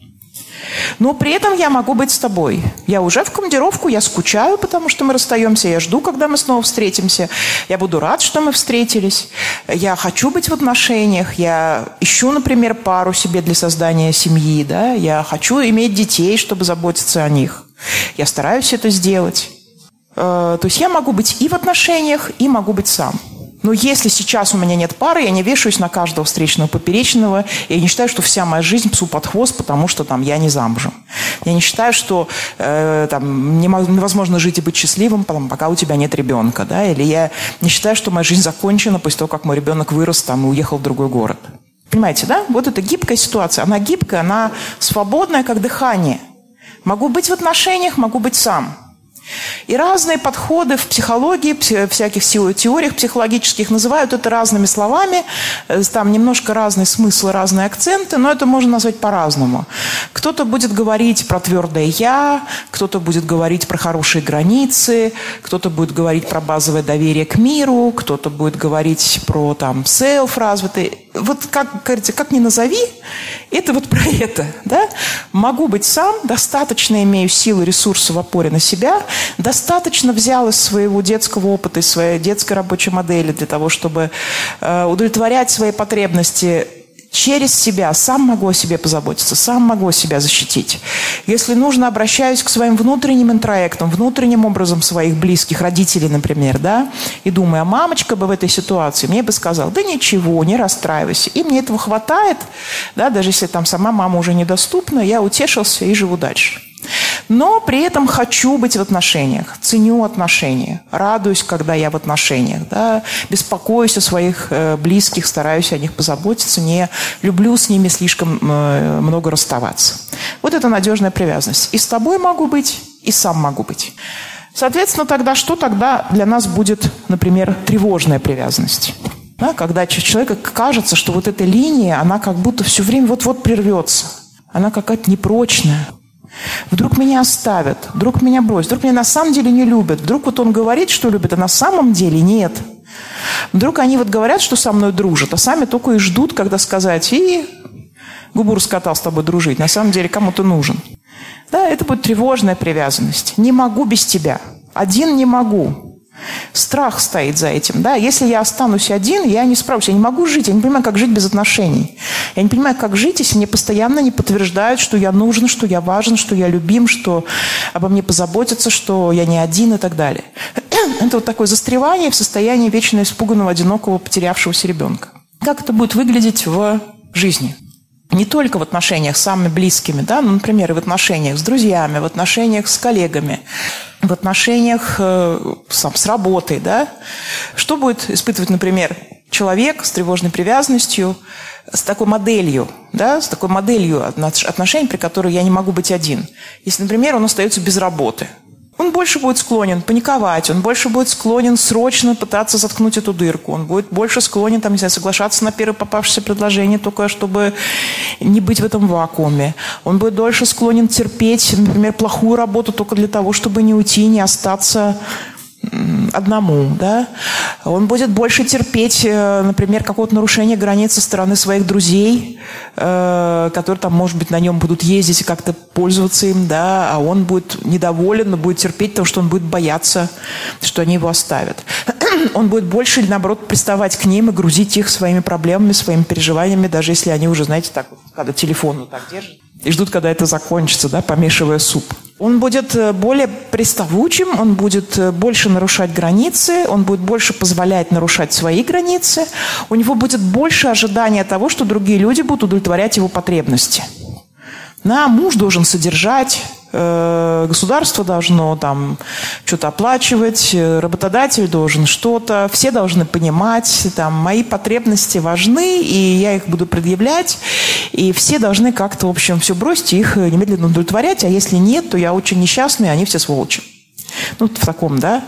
Но при этом я могу быть с тобой. Я уже в командировку, я скучаю, потому что мы расстаемся, я жду, когда мы снова встретимся. Я буду рад, что мы встретились. Я хочу быть в отношениях. Я ищу, например, пару себе для создания семьи. Да? Я хочу иметь детей, чтобы заботиться о них. Я стараюсь это сделать. То есть я могу быть и в отношениях, и могу быть сам. Но если сейчас у меня нет пары, я не вешаюсь на каждого встречного поперечного. Я не считаю, что вся моя жизнь псу под хвост, потому что там, я не замужем. Я не считаю, что там, невозможно жить и быть счастливым, пока у тебя нет ребенка. Да? Или я не считаю, что моя жизнь закончена после того, как мой ребенок вырос там, и уехал в другой город. Понимаете, да? Вот это гибкая ситуация. Она гибкая, она свободная, как дыхание. Могу быть в отношениях, могу быть сам. И разные подходы в психологии, всяких теориях психологических называют это разными словами. Там немножко разный смысл, разные акценты, но это можно назвать по-разному. Кто-то будет говорить про твердое «я», кто-то будет говорить про хорошие границы, кто-то будет говорить про базовое доверие к миру, кто-то будет говорить про там self развитый. вот как говорится, как ни назови, это вот про это, да? Могу быть сам, достаточно имею силы, ресурсы в опоре на себя, достаточно взял из своего детского опыта, из своей детской рабочей модели для того, чтобы удовлетворять свои потребности через себя, сам могу о себе позаботиться, сам могу себя защитить. Если нужно, обращаюсь к своим внутренним интроектам, внутренним образом своих близких, родителей, например, да, и думаю, а мамочка бы в этой ситуации мне бы сказала, да ничего, не расстраивайся. И мне этого хватает, да, даже если там сама мама уже недоступна, я утешился и живу дальше. Но при этом хочу быть в отношениях, ценю отношения, радуюсь, когда я в отношениях, да, беспокоюсь о своих близких, стараюсь о них позаботиться, не люблю с ними слишком много расставаться. Вот это надежная привязанность. И с тобой могу быть, и сам могу быть. Соответственно, тогда что тогда для нас будет, например, тревожная привязанность? Да, когда человеку кажется, что вот эта линия, она как будто все время вот-вот прервется. Она какая-то непрочная. Вдруг меня оставят, вдруг меня бросят, вдруг меня на самом деле не любят. Вдруг вот он говорит, что любит, а на самом деле нет. Вдруг они вот говорят, что со мной дружат, а сами только и ждут, когда сказать, и губу раскатал с тобой дружить. На самом деле кому-то нужен. Да, это будет тревожная привязанность. Не могу без тебя. Один не могу. Страх стоит за этим. Да? Если я останусь один, я не справлюсь. Я не могу жить. Я не понимаю, как жить без отношений. Я не понимаю, как жить, если мне постоянно не подтверждают, что я нужен, что я важен, что я любим, что обо мне позаботятся, что я не один и так далее. Это вот такое застревание в состоянии вечно испуганного, одинокого, потерявшегося ребенка. Как это будет выглядеть в жизни? Не только в отношениях с самыми близкими, да, но, например, и в отношениях с друзьями, в отношениях с коллегами, в отношениях с работой, да. Что будет испытывать, например, человек с тревожной привязанностью, с такой моделью, да, с такой моделью отношений, при которой я не могу быть один. Если, например, он остается без работы, он больше будет склонен паниковать, он больше будет склонен срочно пытаться заткнуть эту дырку, он будет больше склонен, там, не знаю, соглашаться на первое попавшееся предложение, только чтобы не быть в этом вакууме. Он будет дольше склонен терпеть, например, плохую работу только для того, чтобы не уйти, не остаться одному, да. Он будет больше терпеть, например, какое-то нарушение границ со стороны своих друзей, которые там, может быть, на нем будут ездить и как-то пользоваться им, да, а он будет недоволен, будет терпеть, потому что он будет бояться, что они его оставят. Он будет больше, или наоборот, приставать к ним и грузить их своими проблемами, своими переживаниями, даже если они уже, знаете, так вот, когда телефон вот так держат и ждут, когда это закончится, да, помешивая суп. Он будет более приставучим, он будет больше нарушать границы, он будет больше позволять нарушать свои границы, у него будет больше ожидания того, что другие люди будут удовлетворять его потребности. Муж должен содержать, государство должно там что-то оплачивать, работодатель должен что-то, все должны понимать, там, мои потребности важны, и я их буду предъявлять, и все должны как-то, в общем, все бросить и их немедленно удовлетворять, а если нет, то я очень несчастный, они все сволочи. Ну, в таком, да.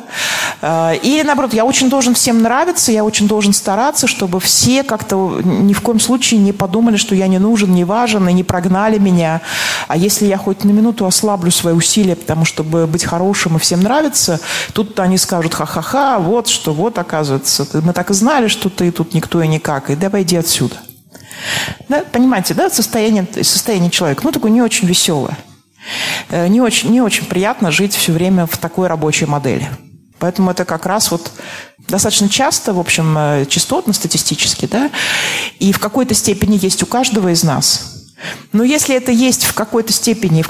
И, наоборот, я очень должен всем нравиться, я очень должен стараться, чтобы все как-то ни в коем случае не подумали, что я не нужен, не важен, и не прогнали меня. А если я хоть на минуту ослаблю свои усилия, потому чтобы быть хорошим и всем нравиться, тут они скажут, ха-ха-ха, вот что, вот, оказывается, мы так и знали, что ты тут никто и никак, и давай иди отсюда. Да, понимаете, да, состояние человека, ну, такое не очень веселое. Не очень приятно жить все время в такой рабочей модели. Поэтому это как раз вот достаточно часто, в общем, частотно, статистически, да, и в какой-то степени есть у каждого из нас. Но если это есть в какой-то степени,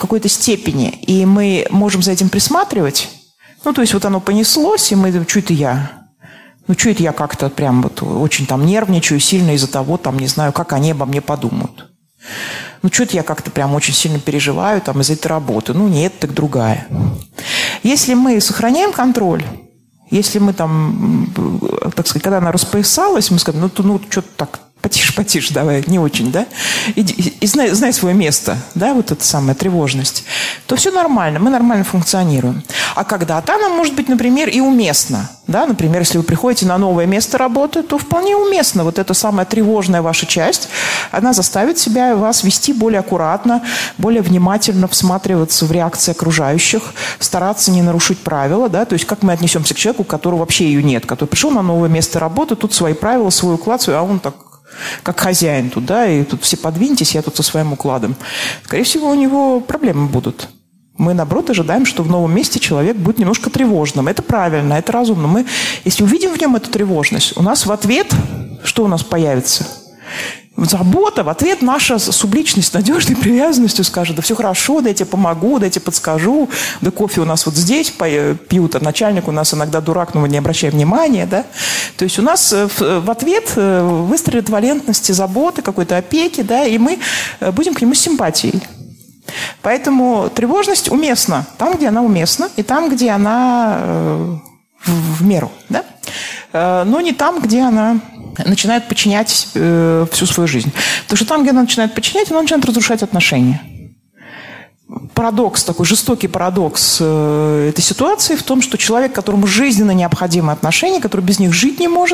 и мы можем за этим присматривать, ну, то есть вот оно понеслось, и мы думаем, что это я? Ну, что это я как-то прям вот очень там нервничаю сильно из-за того, там, не знаю, как они обо мне подумают. Ну, что-то я как-то прям очень сильно переживаю там из-за этой работы. Ну, нет, так другая. Если мы сохраняем контроль, если мы там, так сказать, когда она распоясалась, мы скажем, ну что-то так, потише, давай, не очень, да? И знай свое место, да, вот эта самая тревожность, то все нормально, мы нормально функционируем. А когда-то она может быть, например, и уместна, да, например, если вы приходите на новое место работы, то вполне уместно вот эта самая тревожная ваша часть, она заставит себя вас вести более аккуратно, более внимательно всматриваться в реакции окружающих, стараться не нарушить правила, да, то есть как мы отнесемся к человеку, у которого вообще ее нет, который пришел на новое место работы, тут свои правила, свой уклад, а он так как хозяин тут, да, и тут все подвиньтесь, я тут со своим укладом. Скорее всего, у него проблемы будут. Мы, наоборот, ожидаем, что в новом месте человек будет немножко тревожным. Это правильно, это разумно. Мы, если увидим в нем эту тревожность, у нас в ответ, что у нас появится? Забота, в ответ наша субличность с надежной привязанностью скажет: да все хорошо, да я тебе помогу, да я тебе подскажу, да кофе у нас вот здесь пьют, а начальник у нас иногда дурак, но мы не обращаем внимания, да. То есть у нас в ответ выстрелит валентности, заботы, какой-то опеки, да, и мы будем к нему с симпатией. Поэтому тревожность уместна там, где она уместна, и там, где она в меру, да? Но не там, где она начинает подчинять всю свою жизнь. Потому что там, где она начинает подчинять, она начинает разрушать отношения. Парадокс, такой жестокий парадокс этой ситуации в том, что человек, которому жизненно необходимы отношения, который без них жить не может,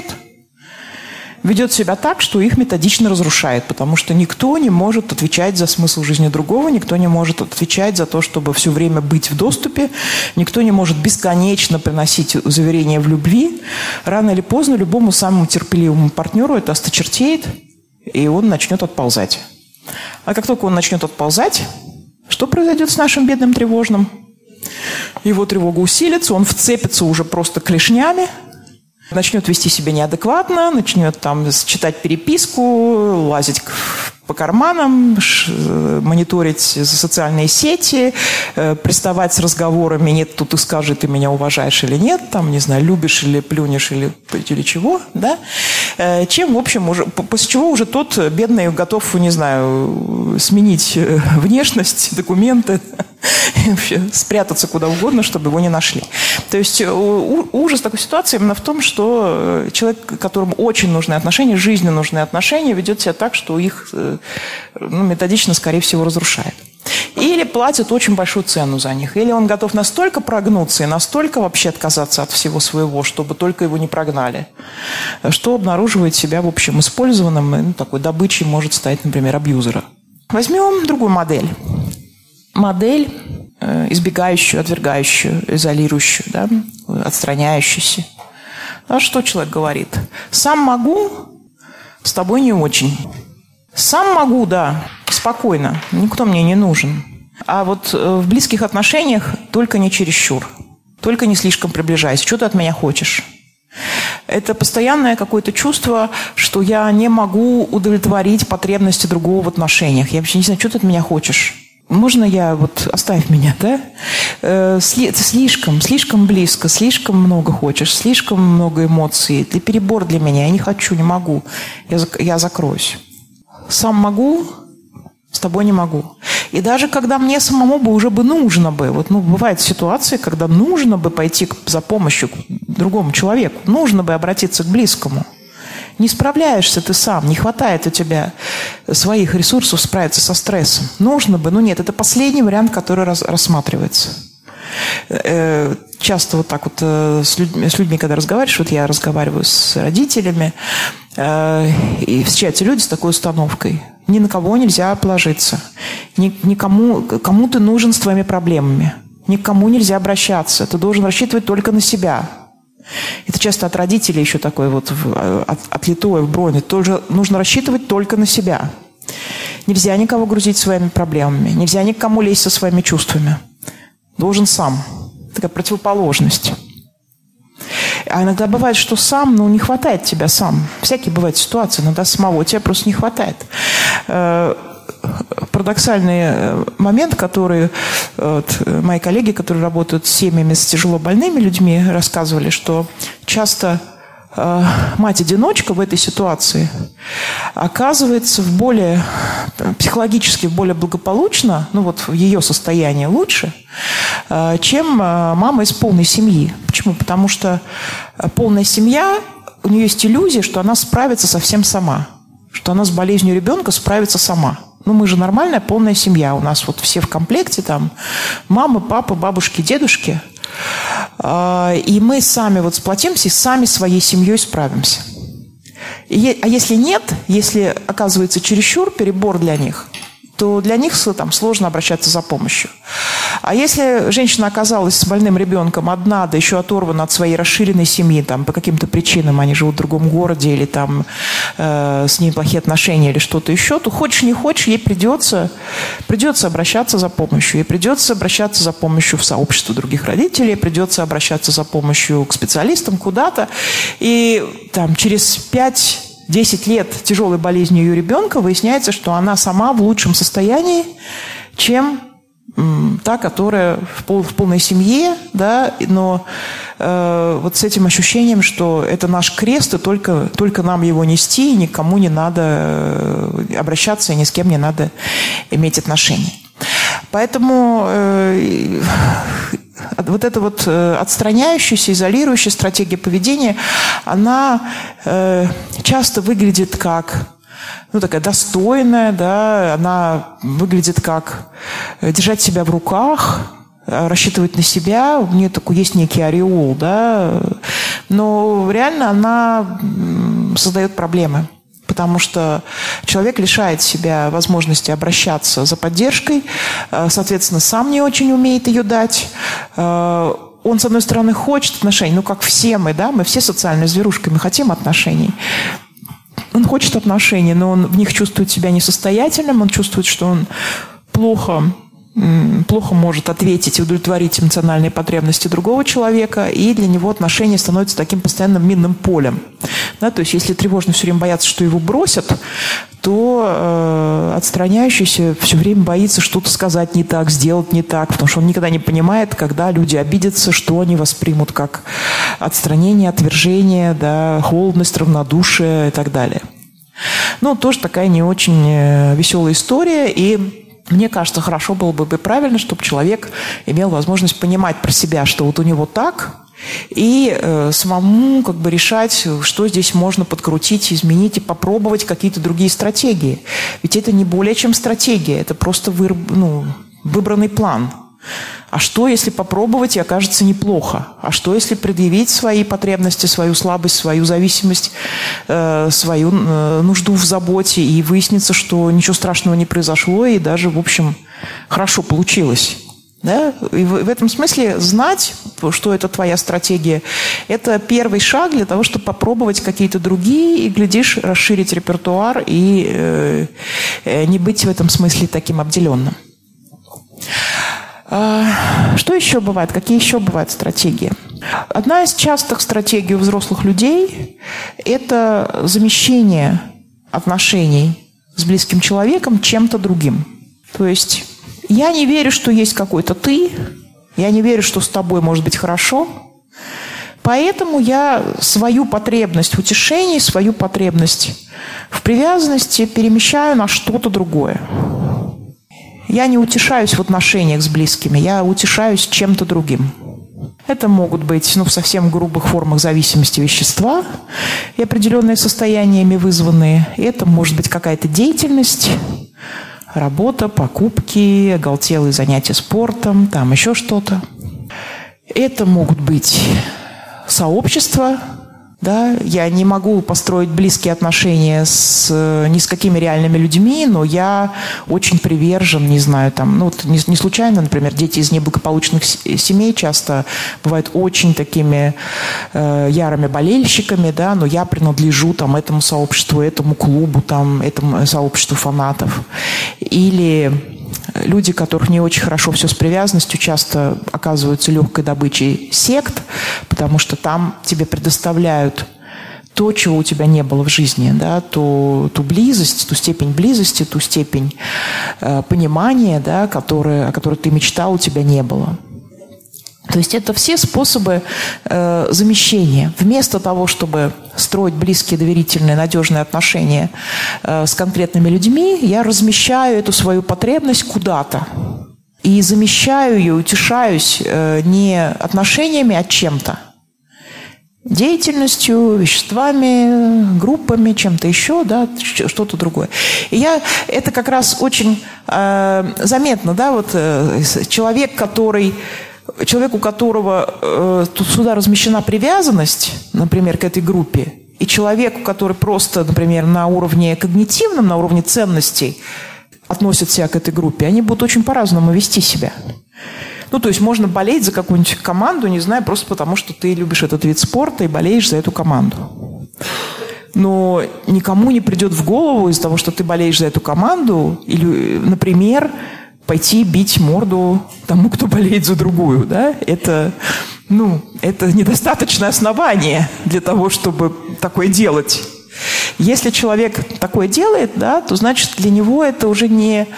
ведет себя так, что их методично разрушает, потому что никто не может отвечать за смысл жизни другого, никто не может отвечать за то, чтобы все время быть в доступе, никто не может бесконечно приносить заверения в любви. Рано или поздно любому самому терпеливому партнеру это осточертеет, и он начнет отползать. А как только он начнет отползать, что произойдет с нашим бедным тревожным? Его тревога усилится, он вцепится уже просто клешнями, начнет вести себя неадекватно, начнет там читать переписку, лазить по карманам, мониторить социальные сети, приставать с разговорами: нет, тут и скажи, ты меня уважаешь или нет, там, не знаю, любишь или плюнешь или чего, да? Чем, в общем, уже, после чего уже тот бедный готов, не знаю, сменить внешность, документы, вообще спрятаться куда угодно, чтобы его не нашли. То есть ужас такой ситуации именно в том, что человек, которому очень нужны отношения, жизненно нужны отношения, ведет себя так, что их методично, скорее всего, разрушает. Или платит очень большую цену за них. Или он готов настолько прогнуться и настолько вообще отказаться от всего своего, чтобы только его не прогнали, что обнаруживает себя, в общем, использованным, такой добычей может стать, например, абьюзера. Возьмем другую модель. Модель избегающую, отвергающую, изолирующую, да, отстраняющуюся. А что человек говорит? Сам могу, с тобой не очень. Сам могу, да, спокойно, никто мне не нужен. А вот в близких отношениях только не чересчур, только не слишком приближайся. Что ты от меня хочешь? Это постоянное какое-то чувство, что я не могу удовлетворить потребности другого в отношениях. Я вообще не знаю, что ты от меня хочешь. Можно я, оставь меня, да? Слишком близко, слишком много хочешь, слишком много эмоций. Ты перебор для меня, я не хочу, не могу. Я закроюсь. Сам могу, с тобой не могу. И даже когда мне самому бы уже нужно бы, бывают ситуации, когда нужно бы пойти за помощью к другому человеку, нужно бы обратиться к близкому. Не справляешься ты сам, не хватает у тебя своих ресурсов справиться со стрессом. Нужно бы, нет, это последний вариант, который рассматривается. Часто с людьми, когда разговариваешь, я разговариваю с родителями, и встречаются люди с такой установкой: ни на кого нельзя положиться, кому ты нужен с твоими проблемами, никому нельзя обращаться, ты должен рассчитывать только на себя. Это часто от родителей еще такое отлитое в броне. Тоже нужно рассчитывать только на себя. Нельзя никого грузить своими проблемами, нельзя никому лезть со своими чувствами. Должен сам. Такая противоположность. А иногда бывает, что сам, не хватает тебя сам. Всякие бывают ситуации, иногда самого тебя просто не хватает. Парадоксальный момент, который мои коллеги, которые работают с семьями с тяжело больными людьми, рассказывали, что часто мать-одиночка в этой ситуации оказывается психологически более благополучно, в ее состоянии лучше, чем мама из полной семьи. Почему? Потому что полная семья, у нее есть иллюзия, что она справится совсем сама, что она с болезнью ребенка справится сама. Мы же нормальная полная семья, у нас все в комплекте, там мама, папа, бабушки, дедушки. И мы сами сплотимся и сами своей семьей справимся. А если нет, если оказывается чересчур, перебор для них, то для них там сложно обращаться за помощью. А если женщина оказалась с больным ребенком одна, да еще оторвана от своей расширенной семьи, там, по каким-то причинам, они живут в другом городе, или там с ней плохие отношения, или что-то еще, то хочешь не хочешь, ей придется обращаться за помощью. Ей придется обращаться за помощью в сообщество других родителей, придется обращаться за помощью к специалистам куда-то. И там через 5-10 лет тяжелой болезнью ее ребенка выясняется, что она сама в лучшем состоянии, чем та, которая в полной семье, да, но вот с этим ощущением, что это наш крест, и только нам его нести, и никому не надо обращаться, и ни с кем не надо иметь отношения. Поэтому вот эта вот отстраняющаяся, изолирующая стратегия поведения, она часто выглядит как такая достойная, да, она выглядит как держать себя в руках, рассчитывать на себя, у нее такой есть некий ореол, да, но реально она создает проблемы. Потому что человек лишает себя возможности обращаться за поддержкой, соответственно, сам не очень умеет ее дать. Он, с одной стороны, хочет отношений, как все мы, да, мы все социальные зверушки, мы хотим отношений. Он хочет отношений, но он в них чувствует себя несостоятельным, он чувствует, что он плохо может ответить и удовлетворить эмоциональные потребности другого человека, и для него отношения становятся таким постоянным минным полем. Да, то есть если тревожно все время бояться, что его бросят, то отстраняющийся все время боится что-то сказать не так, сделать не так, потому что он никогда не понимает, когда люди обидятся, что они воспримут как отстранение, отвержение, да, холодность, равнодушие и так далее. Тоже такая не очень веселая история, и мне кажется, хорошо было бы правильно, чтобы человек имел возможность понимать про себя, что вот у него так, и самому решать, что здесь можно подкрутить, изменить и попробовать какие-то другие стратегии. Ведь это не более чем стратегия, это просто выбранный план. А что, если попробовать и окажется неплохо? А что, если предъявить свои потребности, свою слабость, свою зависимость, свою нужду в заботе, и выяснится, что ничего страшного не произошло, и даже, в общем, хорошо получилось? Да? И в этом смысле знать, что это твоя стратегия, это первый шаг для того, чтобы попробовать какие-то другие, и, глядишь, расширить репертуар и не быть в этом смысле таким обделенным. Что еще бывает? Какие еще бывают стратегии? Одна из частых стратегий у взрослых людей – это замещение отношений с близким человеком чем-то другим. То есть я не верю, что есть какой-то ты, я не верю, что с тобой может быть хорошо, поэтому я свою потребность в утешении, свою потребность в привязанности перемещаю на что-то другое. Я не утешаюсь в отношениях с близкими, я утешаюсь чем-то другим. Это могут быть в совсем грубых формах зависимости вещества и определенные состояниями вызванные. Это может быть какая-то деятельность, работа, покупки, оголтелые занятия спортом, там еще что-то. Это могут быть сообщества. Да? Я не могу построить близкие отношения ни с какими реальными людьми, но я очень привержен, не знаю, не случайно, например, дети из неблагополучных семей часто бывают очень такими ярыми болельщиками, да, но я принадлежу этому сообществу, этому клубу, этому сообществу фанатов. Или люди, у которых не очень хорошо все с привязанностью, часто оказываются легкой добычей сект, потому что там тебе предоставляют то, чего у тебя не было в жизни, да, ту близость, ту степень близости, ту степень понимания, да, о которой ты мечтал, у тебя не было. То есть это все способы замещения. Вместо того, чтобы строить близкие, доверительные, надежные отношения с конкретными людьми, я размещаю эту свою потребность куда-то. И замещаю ее, утешаюсь не отношениями, а чем-то. Деятельностью, веществами, группами, чем-то еще, да, что-то другое. И это как раз очень заметно, да, человек, у которого сюда размещена привязанность, например, к этой группе, и человеку, который просто, например, на уровне когнитивном, на уровне ценностей, относят себя к этой группе, они будут очень по-разному вести себя. Ну, то есть можно болеть за какую-нибудь команду, не знаю, просто потому, что ты любишь этот вид спорта и болеешь за эту команду. Но никому не придет в голову из-за того, что ты болеешь за эту команду, или, например, пойти бить морду тому, кто болеет за другую. Да? Это недостаточное основание для того, чтобы такое делать. Если человек такое делает, да, то значит для него это уже не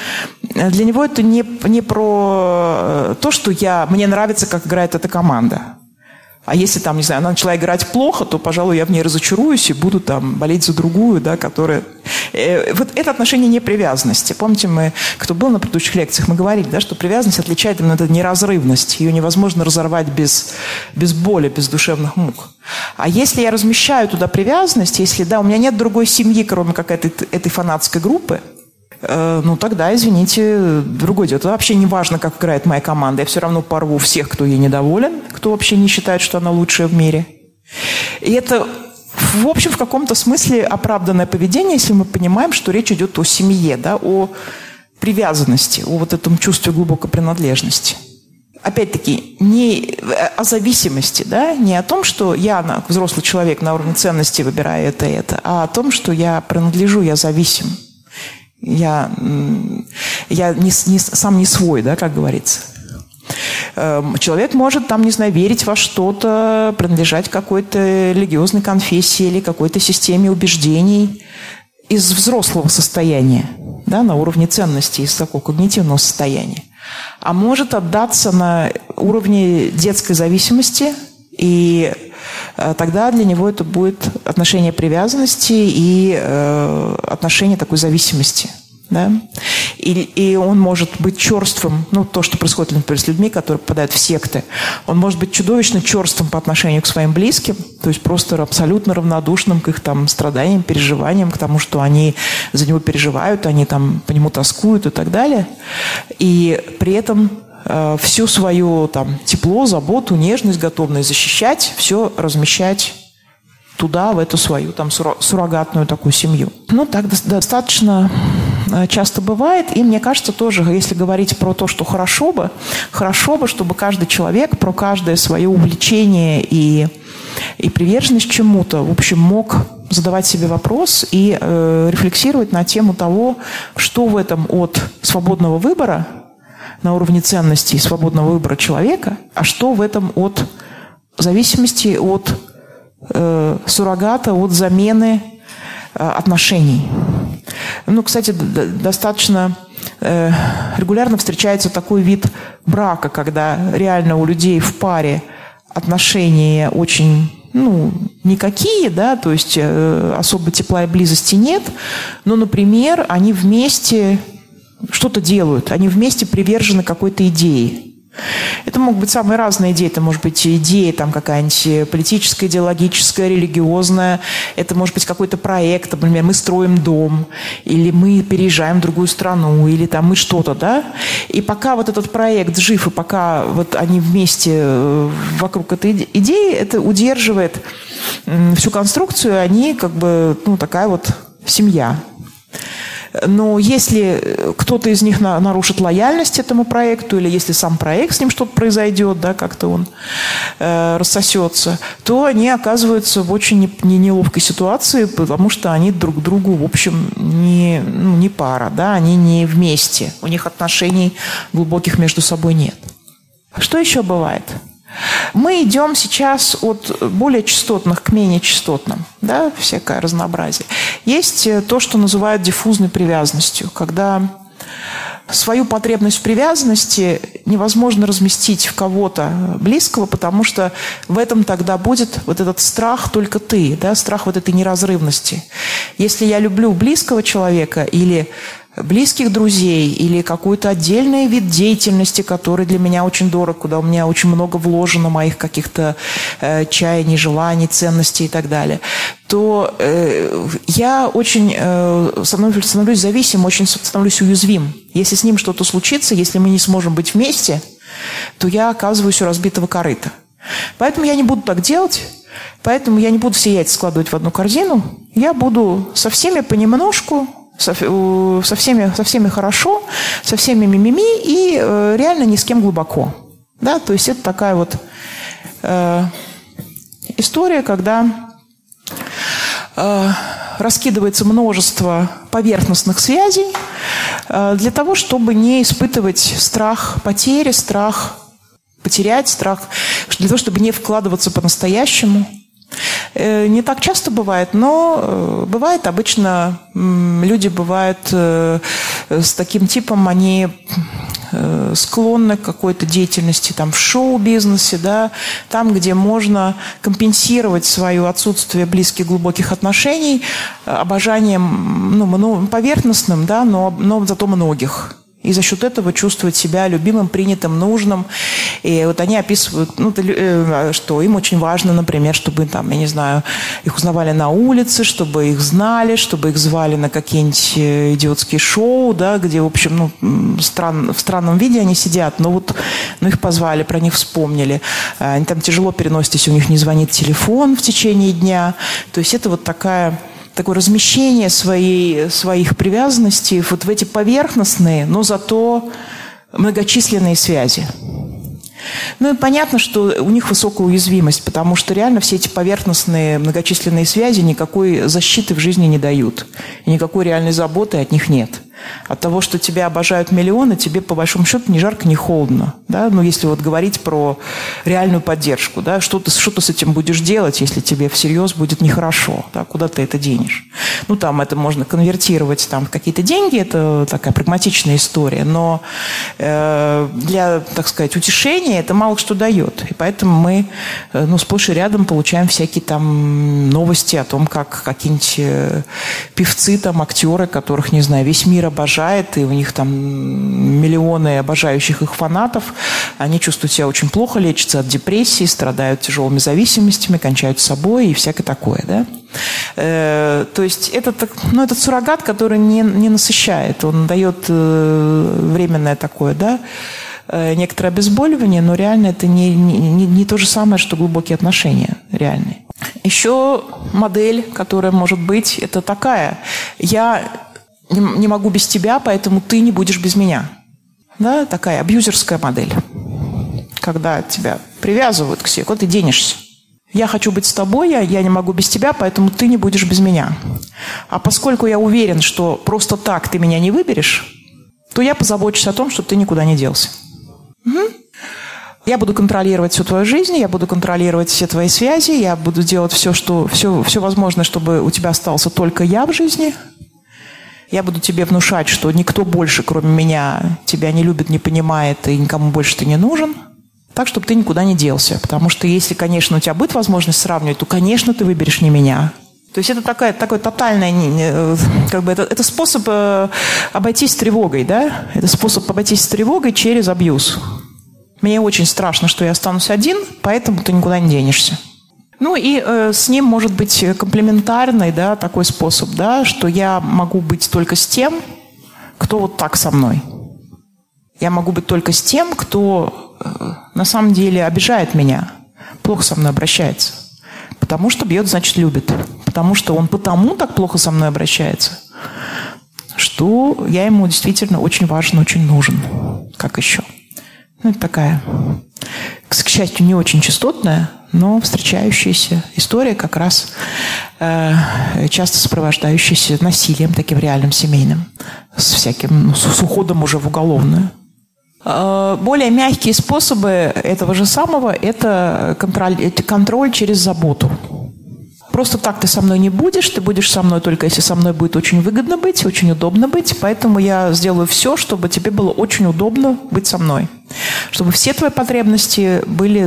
про то, что мне нравится, как играет эта команда. А если там, не знаю, она начала играть плохо, то, пожалуй, я в ней разочаруюсь и буду там болеть за другую, да, которая... Вот это отношение непривязанности. Помните, кто был на предыдущих лекциях, мы говорили, да, что привязанность отличает именно эту неразрывность. Ее невозможно разорвать без боли, без душевных мук. А если я размещаю туда привязанность, если, да, у меня нет другой семьи, кроме как этой фанатской группы, тогда, извините, другое дело. Это вообще не важно, как играет моя команда. Я все равно порву всех, кто ей недоволен, кто вообще не считает, что она лучшая в мире. И это, в общем, в каком-то смысле оправданное поведение, если мы понимаем, что речь идет о семье, да, о привязанности, о вот этом чувстве глубокой принадлежности. Опять-таки, не о зависимости, да, не о том, что я взрослый человек на уровне ценностей выбираю это, а о том, что я принадлежу, я зависим. Я сам не свой, да, как говорится. Человек может, там, не знаю, верить во что-то, принадлежать какой-то религиозной конфессии или какой-то системе убеждений из взрослого состояния, да, на уровне ценностей, из такого когнитивного состояния. А может отдаться на уровне детской зависимости, и тогда для него это будет отношение привязанности и отношение такой зависимости. Да? И он может быть черствым, то, что происходит, например, с людьми, которые попадают в секты. Он может быть чудовищно черствым по отношению к своим близким, то есть просто абсолютно равнодушным к их там страданиям, переживаниям, к тому, что они за него переживают, они там по нему тоскуют и так далее. И при этом всю свою там тепло, заботу, нежность, готовность защищать, все размещать туда, в эту свою там суррогатную такую семью. Так достаточно часто бывает. И мне кажется тоже, если говорить про то, что хорошо бы, чтобы каждый человек про каждое свое увлечение и приверженность чему-то, в общем, мог задавать себе вопрос и рефлексировать на тему того, что в этом от свободного выбора на уровне ценностей свободного выбора человека, а что в этом от зависимости от суррогата, от замены отношений. Кстати, достаточно регулярно встречается такой вид брака, когда реально у людей в паре отношения очень, никакие, да, то есть особо тепла и близости нет, но, например, они вместе что-то делают, они вместе привержены какой-то идее. Это могут быть самые разные идеи. Это может быть идея там какая-нибудь политическая, идеологическая, религиозная. Это может быть какой-то проект. Например, мы строим дом, или мы переезжаем в другую страну, или там мы что-то, да. И пока вот этот проект жив, и пока вот они вместе вокруг этой идеи, это удерживает всю конструкцию, они как бы, такая вот семья. Но если кто-то из них нарушит лояльность этому проекту, или если сам проект с ним что-то произойдет, да, как-то он рассосется, то они оказываются в очень неловкой ситуации, потому что они друг другу, в общем, не пара, да, они не вместе, у них отношений глубоких между собой нет. Что еще бывает? Мы идем сейчас от более частотных к менее частотным, да, всякое разнообразие. Есть то, что называют диффузной привязанностью, когда свою потребность в привязанности невозможно разместить в кого-то близкого, потому что в этом тогда будет вот этот страх только ты, да, страх вот этой неразрывности. Если я люблю близкого человека или близких друзей, или какой-то отдельный вид деятельности, который для меня очень дорог, куда у меня очень много вложено моих каких-то чаяний, желаний, ценностей и так далее, то я очень становлюсь зависим, очень становлюсь уязвим. Если с ним что-то случится, если мы не сможем быть вместе, то я оказываюсь у разбитого корыта. Поэтому я не буду так делать, поэтому я не буду все яйца складывать в одну корзину, я буду со всеми понемножку, со всеми хорошо, со всеми мимими и реально ни с кем глубоко. Да? То есть это такая вот история, когда раскидывается множество поверхностных связей для того, чтобы не испытывать страх потери, страх потерять, страх, для того, чтобы не вкладываться по-настоящему. Не так часто бывает, но бывает. Обычно люди бывают с таким типом, они склонны к какой-то деятельности там, в шоу-бизнесе, да, там, где можно компенсировать свое отсутствие близких глубоких отношений обожанием поверхностным, да, но зато многих. И за счет этого чувствовать себя любимым, принятым, нужным. И вот они описывают, что им очень важно, например, чтобы там, я не знаю, их узнавали на улице, чтобы их знали, чтобы их звали на какие-нибудь идиотские шоу, да, где, в общем, в странном виде они сидят, но их позвали, про них вспомнили. Они там тяжело переносят, если у них не звонит телефон в течение дня. То есть это вот такое размещение своих привязанностей вот в эти поверхностные, но зато многочисленные связи. Ну и понятно, что у них высокая уязвимость, потому что реально все эти поверхностные многочисленные связи никакой защиты в жизни не дают. И никакой реальной заботы от них нет. От того, что тебя обожают миллионы, тебе по большому счету ни жарко, ни холодно. Да? Ну, если вот говорить про реальную поддержку, да? Что ты с этим будешь делать, если тебе всерьез будет нехорошо? Да? Куда ты это денешь? Ну, там это можно конвертировать там, в какие-то деньги, это такая прагматичная история, но для, так сказать, утешения это мало что дает. И поэтому мы сплошь и рядом получаем всякие там новости о том, как какие-нибудь певцы, там, актеры, которых, не знаю, весь мир обожает, и у них там миллионы обожающих их фанатов, они чувствуют себя очень плохо, лечатся от депрессии, страдают тяжелыми зависимостями, кончают с собой и всякое такое, да? То есть этот суррогат, который не насыщает, он дает временное такое, да, некоторое обезболивание, но реально это не то же самое, что глубокие отношения реальные. Еще модель, которая может быть, это такая: я не могу без тебя, поэтому ты не будешь без меня. Да, такая абьюзерская модель, когда тебя привязывают к себе, куда ты денешься. Я хочу быть с тобой, я не могу без тебя, поэтому ты не будешь без меня. А поскольку я уверен, что просто так ты меня не выберешь, то я позабочусь о том, чтобы ты никуда не делся. Угу. Я буду контролировать всю твою жизнь, я буду контролировать все твои связи, я буду делать все возможное, чтобы у тебя остался только я в жизни. Я буду тебе внушать, что никто больше, кроме меня, тебя не любит, не понимает, и никому больше ты не нужен. Так, чтобы ты никуда не делся. Потому что если, конечно, у тебя будет возможность сравнивать, то, конечно, ты выберешь не меня. То есть это такой тотальный, это способ обойтись тревогой, да? Это способ обойтись тревогой через абьюз. Мне очень страшно, что я останусь один, поэтому ты никуда не денешься. Ну и с ним может быть комплементарный, да, такой способ, да, что я могу быть только с тем, кто вот так со мной. Я могу быть только с тем, кто на самом деле обижает меня, плохо со мной обращается. Потому что бьет, значит, любит. Потому что он потому так плохо со мной обращается, что я ему действительно очень важен, очень нужен. Как еще? Ну, это такая, к счастью, не очень частотная, но встречающаяся история, как раз часто сопровождающаяся насилием таким реальным семейным, с уходом уже в уголовную. Более мягкие способы этого же самого – это контроль через заботу. Просто так ты со мной не будешь, ты будешь со мной только если со мной будет очень выгодно быть, очень удобно быть, поэтому я сделаю все, чтобы тебе было очень удобно быть со мной. Чтобы все твои потребности были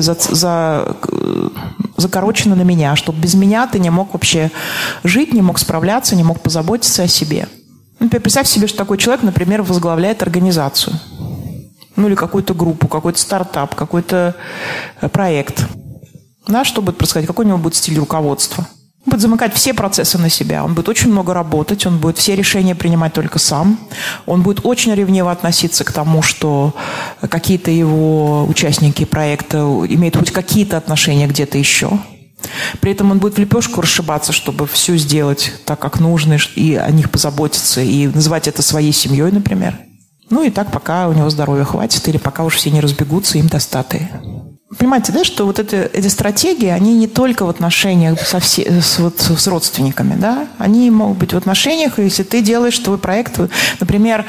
закорочены на меня, чтобы без меня ты не мог вообще жить, не мог справляться, не мог позаботиться о себе. Например, представь себе, что такой человек, например, возглавляет организацию. Ну или какую-то группу, какой-то стартап, какой-то проект. Да, что будет происходить? Какой у него будет стиль руководства? Он будет замыкать все процессы на себя. Он будет очень много работать, он будет все решения принимать только сам. Он будет очень ревниво относиться к тому, что какие-то его участники проекта имеют хоть какие-то отношения где-то еще. При этом он будет в лепешку расшибаться, чтобы все сделать так, как нужно, и о них позаботиться, и называть это своей семьей, например. Ну и так, пока у него здоровья хватит, или пока уж все не разбегутся, им достатые. Понимаете, да, что вот эти стратегии, они не только в отношениях с родственниками, да, они могут быть в отношениях, если ты делаешь твой проект, например,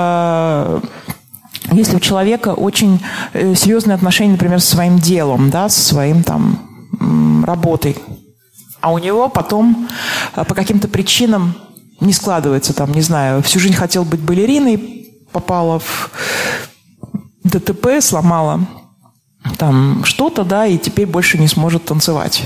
если у человека очень серьезные отношения, например, со своим делом, да, со своим там работой, а у него потом по каким-то причинам не складывается, там, не знаю, всю жизнь хотел быть балериной, попала в ДТП, сломала там что-то, да, и теперь больше не сможет танцевать.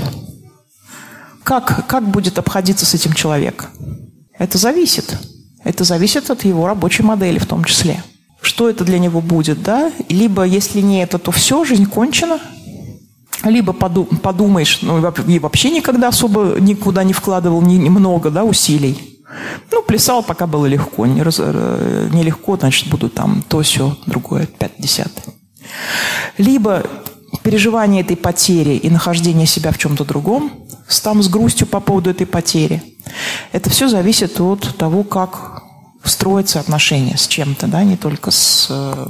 Как будет обходиться с этим человек? Это зависит. Это зависит от его рабочей модели в том числе. Что это для него будет, да? Либо, если не это, то все, жизнь кончена. Либо подумаешь, ну и вообще никогда особо никуда не вкладывал немного, да, усилий. Ну, плясал, пока было легко. Нелегко, значит, буду там то, сё, другое, 5-10. Либо переживание этой потери и нахождение себя в чем-то другом, там с грустью по поводу этой потери. Это все зависит от того, как строятся отношения с чем-то, да, не только с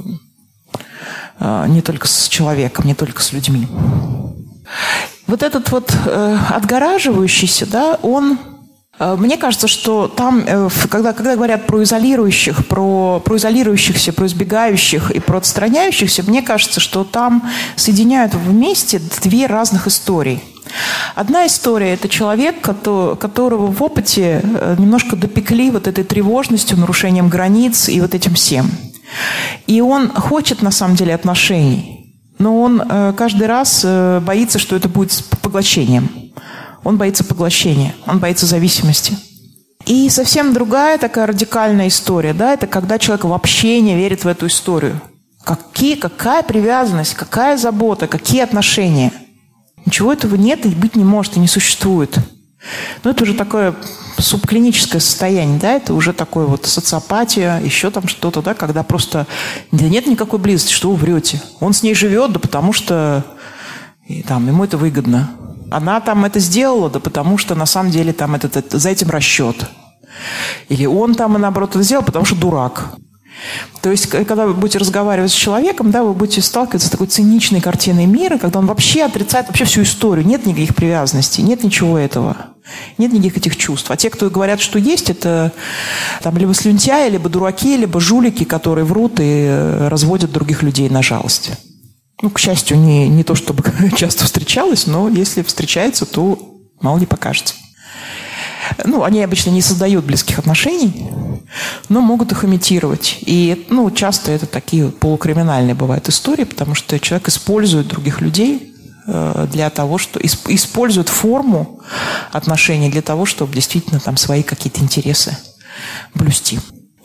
человеком, не только с людьми. Вот этот вот отгораживающийся, да, он... Мне кажется, что там, когда говорят про изолирующихся, про избегающих и про отстраняющихся, мне кажется, что там соединяют вместе две разных истории. Одна история – это человек, которого в опыте немножко допекли вот этой тревожностью, нарушением границ и вот этим всем. И он хочет, на самом деле, отношений, но он каждый раз боится, что это будет с поглощением. Он боится поглощения, он боится зависимости. И совсем другая такая радикальная история, да, это когда человек вообще не верит в эту историю. Какая привязанность, какая забота, какие отношения? Ничего этого нет и быть не может, и не существует. Но это уже такое субклиническое состояние, да, это уже такое вот социопатия, еще там что-то, да, когда просто нет никакой близости, что вы врете. Он с ней живет, да потому что ему это выгодно. Она там это сделала, да потому что на самом деле там за этим расчет. Или он там, наоборот, это сделал, потому что дурак. То есть, когда вы будете разговаривать с человеком, да, вы будете сталкиваться с такой циничной картиной мира, когда он вообще отрицает вообще всю историю. Нет никаких привязанностей, нет ничего этого. Нет никаких этих чувств. А те, кто говорят, что есть, это там либо слюнтяи, либо дураки, либо жулики, которые врут и разводят других людей на жалость. Ну, к счастью, не то, чтобы часто встречалось, но если встречается, то мало не покажется. Ну, они обычно не создают близких отношений, но могут их имитировать. И, часто это такие полукриминальные бывают истории, потому что человек использует других людей для того, что использует форму отношений для того, чтобы действительно там свои какие-то интересы блюсти.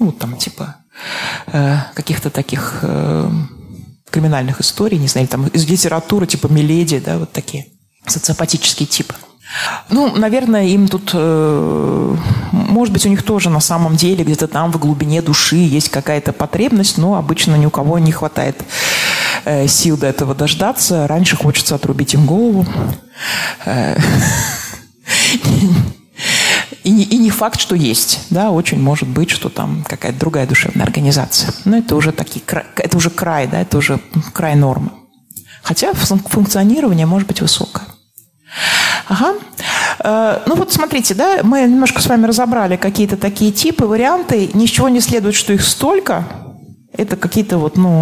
Каких-то таких криминальных историй, не знаю, там из литературы типа «Миледи», да, вот такие социопатические типы. Наверное, им тут, может быть, у них тоже на самом деле где-то там в глубине души есть какая-то потребность, но обычно ни у кого не хватает сил до этого дождаться. Раньше хочется отрубить им голову. И не факт, что есть. Да, очень может быть, что там какая-то другая душевная организация. Но это уже это уже край, да, это уже край нормы. Хотя функционирование может быть высокое. Ага. Смотрите, да, мы немножко с вами разобрали какие-то такие типы, варианты. Ничего не следует, что их столько. Это какие-то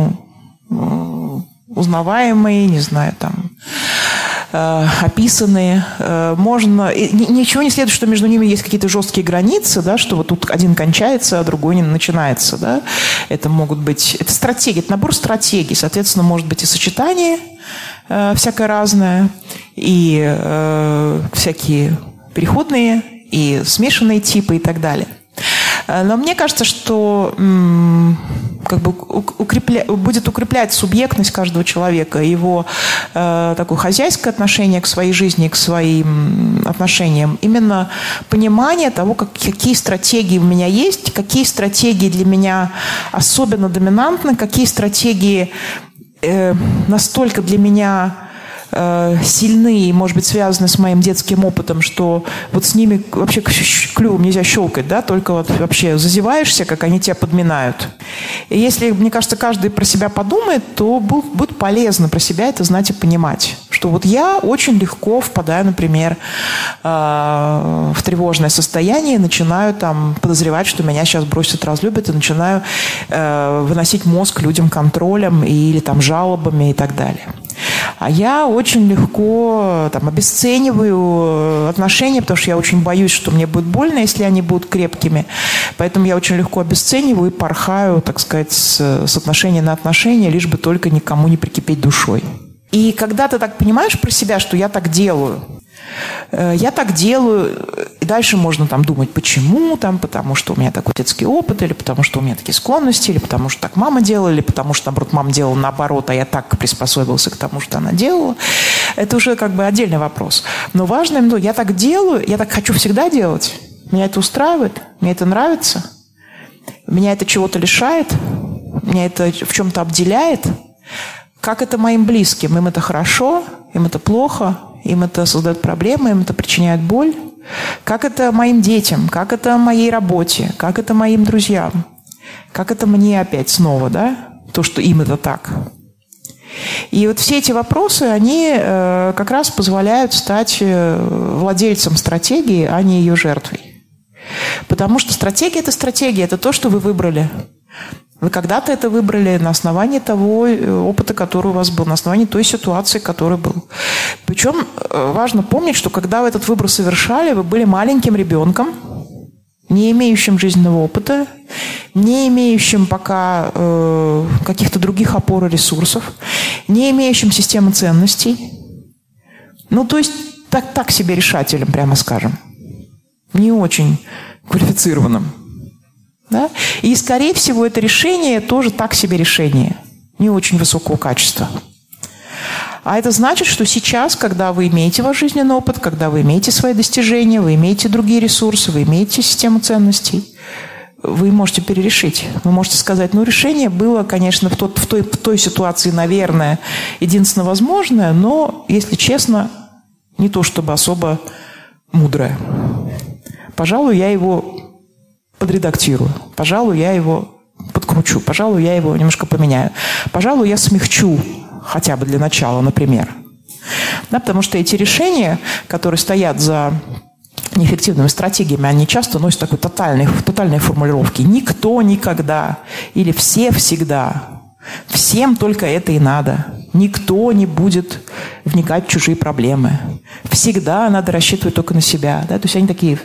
узнаваемые, не знаю, там, описанные. Ничего не следует, что между ними есть какие-то жесткие границы, да, что вот тут один кончается, а другой не начинается. Да. Это могут быть... Это стратегии, это набор стратегий. Соответственно, может быть и сочетание всякое разное, и всякие переходные, и смешанные типы и так далее. Но мне кажется, что будет укреплять субъектность каждого человека, его такое хозяйское отношение к своей жизни, к своим отношениям. Именно понимание того, какие стратегии у меня есть, какие стратегии для меня особенно доминантны, какие стратегии настолько для меня сильны и, может быть, связаны с моим детским опытом, что вот с ними вообще клювом нельзя щелкать, да, только вот вообще зазеваешься, как они тебя подминают. И если, мне кажется, каждый про себя подумает, то будет полезно про себя это знать и понимать, что вот я очень легко впадаю, например, в тревожное состояние, начинаю там подозревать, что меня сейчас бросят, разлюбят, и начинаю выносить мозг людям контролем или там жалобами и так далее. А я очень легко там обесцениваю отношения, потому что я очень боюсь, что мне будет больно, если они будут крепкими. Поэтому я очень легко обесцениваю и порхаю, так сказать, с отношения на отношения, лишь бы только никому не прикипеть душой. И когда ты так понимаешь про себя, что я так делаю, и дальше можно там думать, почему, там, потому что у меня такой детский опыт, или потому что у меня такие склонности, или потому что так мама делала, или потому что, наоборот, мама делала наоборот, а я так приспособился к тому, что она делала. Это уже как бы отдельный вопрос. Но важно, я так делаю, я так хочу всегда делать. Меня это устраивает, мне это нравится, меня это чего-то лишает, меня это в чем-то обделяет. Как это моим близким? Им это хорошо, им это плохо, им это создает проблемы, им это причиняет боль. Как это моим детям? Как это моей работе? Как это моим друзьям? Как это мне опять снова, да? То, что им это так. И вот все эти вопросы, они как раз позволяют стать владельцем стратегии, а не ее жертвой. Потому что стратегия – это то, что вы выбрали. Вы когда-то это выбрали на основании того опыта, который у вас был, на основании той ситуации, которая была. Причем важно помнить, что когда вы этот выбор совершали, вы были маленьким ребенком, не имеющим жизненного опыта, не имеющим пока каких-то других опор и ресурсов, не имеющим системы ценностей. Ну, то есть так себе решателем, прямо скажем. Не очень квалифицированным. Да? И, скорее всего, это решение тоже так себе решение, не очень высокого качества. А это значит, что сейчас, когда вы имеете ваш жизненный опыт, когда вы имеете свои достижения, вы имеете другие ресурсы, вы имеете систему ценностей, вы можете перерешить. Вы можете сказать, решение было, конечно, в той ситуации, наверное, единственно возможное, но, если честно, не то чтобы особо мудрое. Пожалуй, я его подредактирую. Пожалуй, я его подкручу. Пожалуй, я его немножко поменяю. Пожалуй, я смягчу хотя бы для начала, например. Да, потому что эти решения, которые стоят за неэффективными стратегиями, они часто носят такой тотальные формулировки. Никто никогда или все всегда. Всем только это и надо. Никто не будет вникать в чужие проблемы. Всегда надо рассчитывать только на себя. Да? То есть они такие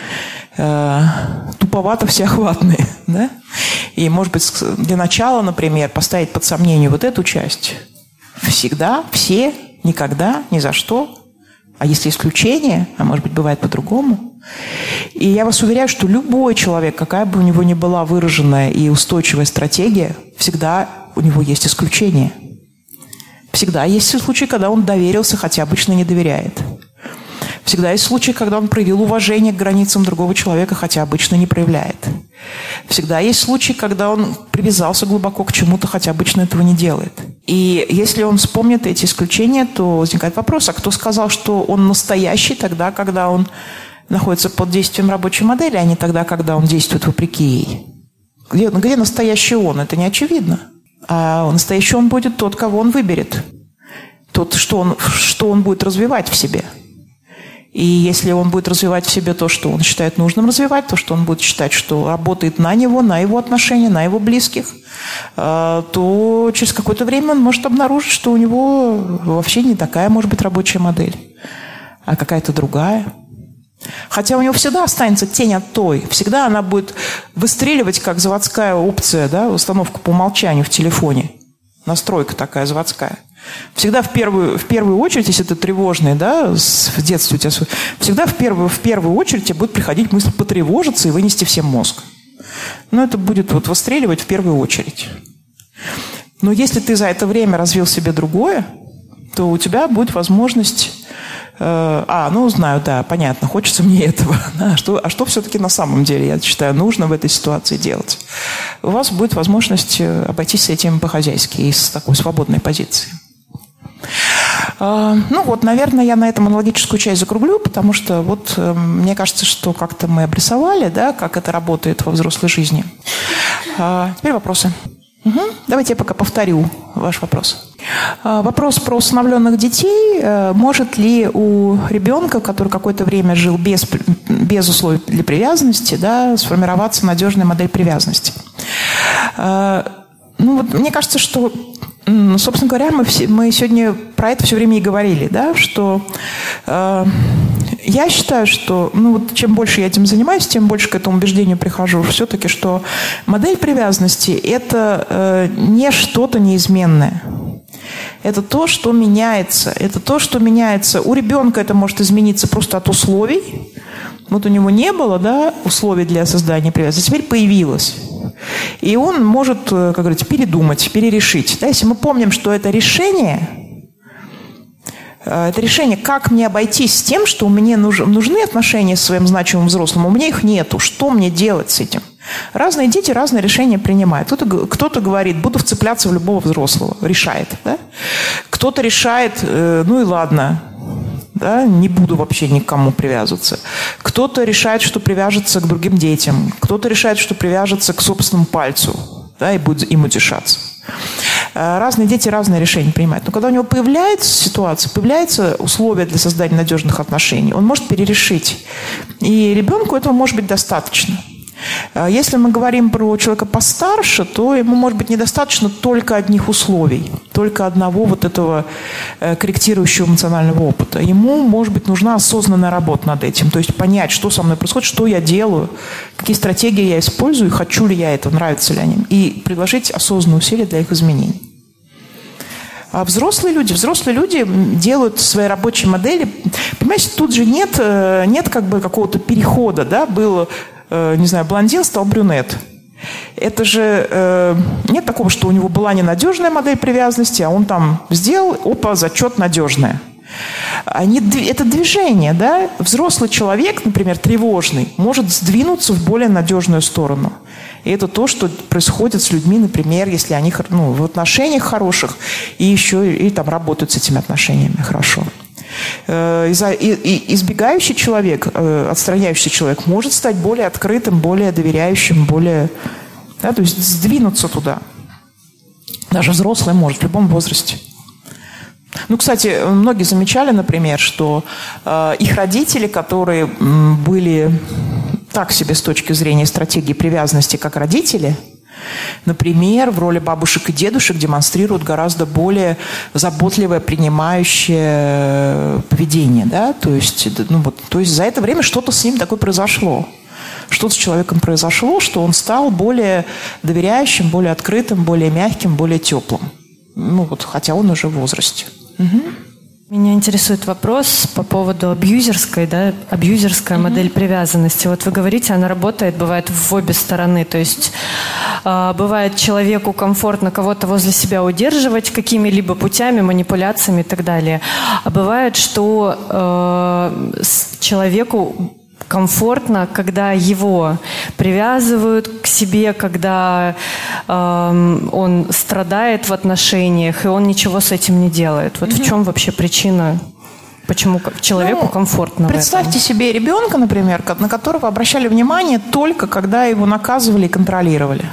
туповато всеохватные. Да? И, может быть, для начала, например, поставить под сомнение вот эту часть. Всегда, все, никогда, ни за что. А если исключение, а может быть, бывает по-другому. И я вас уверяю, что любой человек, какая бы у него ни была выраженная и устойчивая стратегия, всегда у него есть исключение. Всегда есть случаи, когда он доверился, хотя обычно не доверяет. Всегда есть случаи, когда он проявил уважение к границам другого человека, хотя обычно не проявляет. Всегда есть случаи, когда он привязался глубоко к чему-то, хотя обычно этого не делает. И если он вспомнит эти исключения, то возникает вопрос, а кто сказал, что он настоящий тогда, когда он находится под действием рабочей модели, а не тогда, когда он действует вопреки ей? Где настоящий он? Это не очевидно. А настоящий он будет тот, кого он выберет. Тот, что он будет развивать в себе. И если он будет развивать в себе то, что он считает нужным развивать, то, что он будет считать, что работает на него, на его отношения, на его близких, то через какое-то время он может обнаружить, что у него вообще не такая, может быть, рабочая модель, а какая-то другая. Хотя у него всегда останется тень от той. Всегда она будет выстреливать, как заводская опция, да, установка по умолчанию в телефоне. Настройка такая заводская. Всегда в первую очередь, если ты тревожный, да, в детстве у тебя, всегда в первую очередь тебе будет приходить мысль потревожиться и вынести всем мозг. Но это будет вот выстреливать в первую очередь. Но если ты за это время развил себе другое, то у тебя будет возможность... знаю, да, понятно, хочется мне этого. Да, что все-таки на самом деле, я считаю, нужно в этой ситуации делать? У вас будет возможность обойтись с этим по-хозяйски и с такой свободной позиции. Ну вот, наверное, я на этом аналогическую часть закруглю, потому что вот мне кажется, что как-то мы обрисовали, да, как это работает во взрослой жизни. Теперь вопросы. Давайте я пока повторю ваш вопрос. Вопрос про усыновленных детей. Может ли у ребенка, который какое-то время жил без условий для привязанности, да, сформироваться надежная модель привязанности? Ну, вот, мне кажется, что, собственно говоря, мы сегодня про это все время и говорили, да, что я считаю, что вот, чем больше я этим занимаюсь, тем больше к этому убеждению прихожу, все-таки, что модель привязанности – это не что-то неизменное. Это то, что меняется. Это то, что меняется. У ребенка это может измениться просто от условий. Вот у него не было, да, условий для создания привязанности, теперь появилось. И он может, как говорится, передумать, перерешить. Да, если мы помним, что это решение, как мне обойтись с тем, что мне нужны отношения с своим значимым взрослым, у меня их нету. Что мне делать с этим? Разные дети разные решения принимают. Кто-то говорит, буду вцепляться в любого взрослого, решает. Да? Кто-то решает, ну и ладно, да, не буду вообще никому привязываться. Кто-то решает, что привяжется к другим детям. Кто-то решает, что привяжется к собственному пальцу, да, и будет им утешаться. Разные дети разные решения принимают. Но когда у него появляется ситуация, появляются условия для создания надежных отношений, он может перерешить. И ребенку этого может быть достаточно. Если мы говорим про человека постарше, то ему может быть недостаточно только одних условий, только одного вот этого корректирующего эмоционального опыта. Ему, может быть, нужна осознанная работа над этим, то есть понять, что со мной происходит, что я делаю, какие стратегии я использую, хочу ли я это, нравится ли они, и предложить осознанные усилия для их изменений. А взрослые люди делают свои рабочие модели. Понимаете, тут же нет как бы какого-то перехода, да, было... не знаю, блондин стал брюнет. Это же нет такого, что у него была ненадежная модель привязанности, а он там сделал, опа, зачет надежная. Это движение, да? Взрослый человек, например, тревожный, может сдвинуться в более надежную сторону. И это то, что происходит с людьми, например, если они в отношениях хороших и еще и там работают с этими отношениями хорошо. Избегающий человек, отстраняющийся человек может стать более открытым, более доверяющим, более, да, то есть сдвинуться туда. Даже взрослый может в любом возрасте. Ну, кстати, многие замечали, например, что их родители, которые были так себе с точки зрения стратегии привязанности, как родители, например, в роли бабушек и дедушек демонстрируют гораздо более заботливое, принимающее поведение. Да? То есть за это время что-то с ним такое произошло. Что-то с человеком произошло, что он стал более доверяющим, более открытым, более мягким, более теплым. Хотя он уже в возрасте. Угу. Меня интересует вопрос по поводу абьюзерская модель привязанности. Вот вы говорите, она работает, бывает в обе стороны. То есть бывает человеку комфортно кого-то возле себя удерживать какими-либо путями, манипуляциями и так далее. А бывает, что человеку комфортно, когда его привязывают к себе, когда он страдает в отношениях, и он ничего с этим не делает. Вот в чем вообще причина, почему человеку комфортно? Представьте себе ребенка, например, на которого обращали внимание только когда его наказывали и контролировали.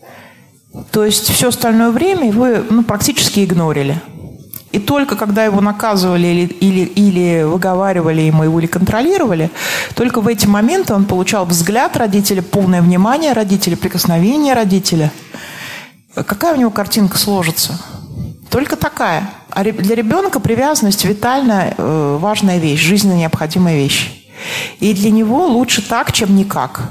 То есть все остальное время его практически игнорили. И только когда его наказывали или выговаривали ему или контролировали, только в эти моменты он получал взгляд родителя, полное внимание родителя, прикосновение родителя. Какая у него картинка сложится? Только такая. А для ребенка привязанность витально важная вещь, жизненно необходимая вещь. И для него лучше так, чем никак.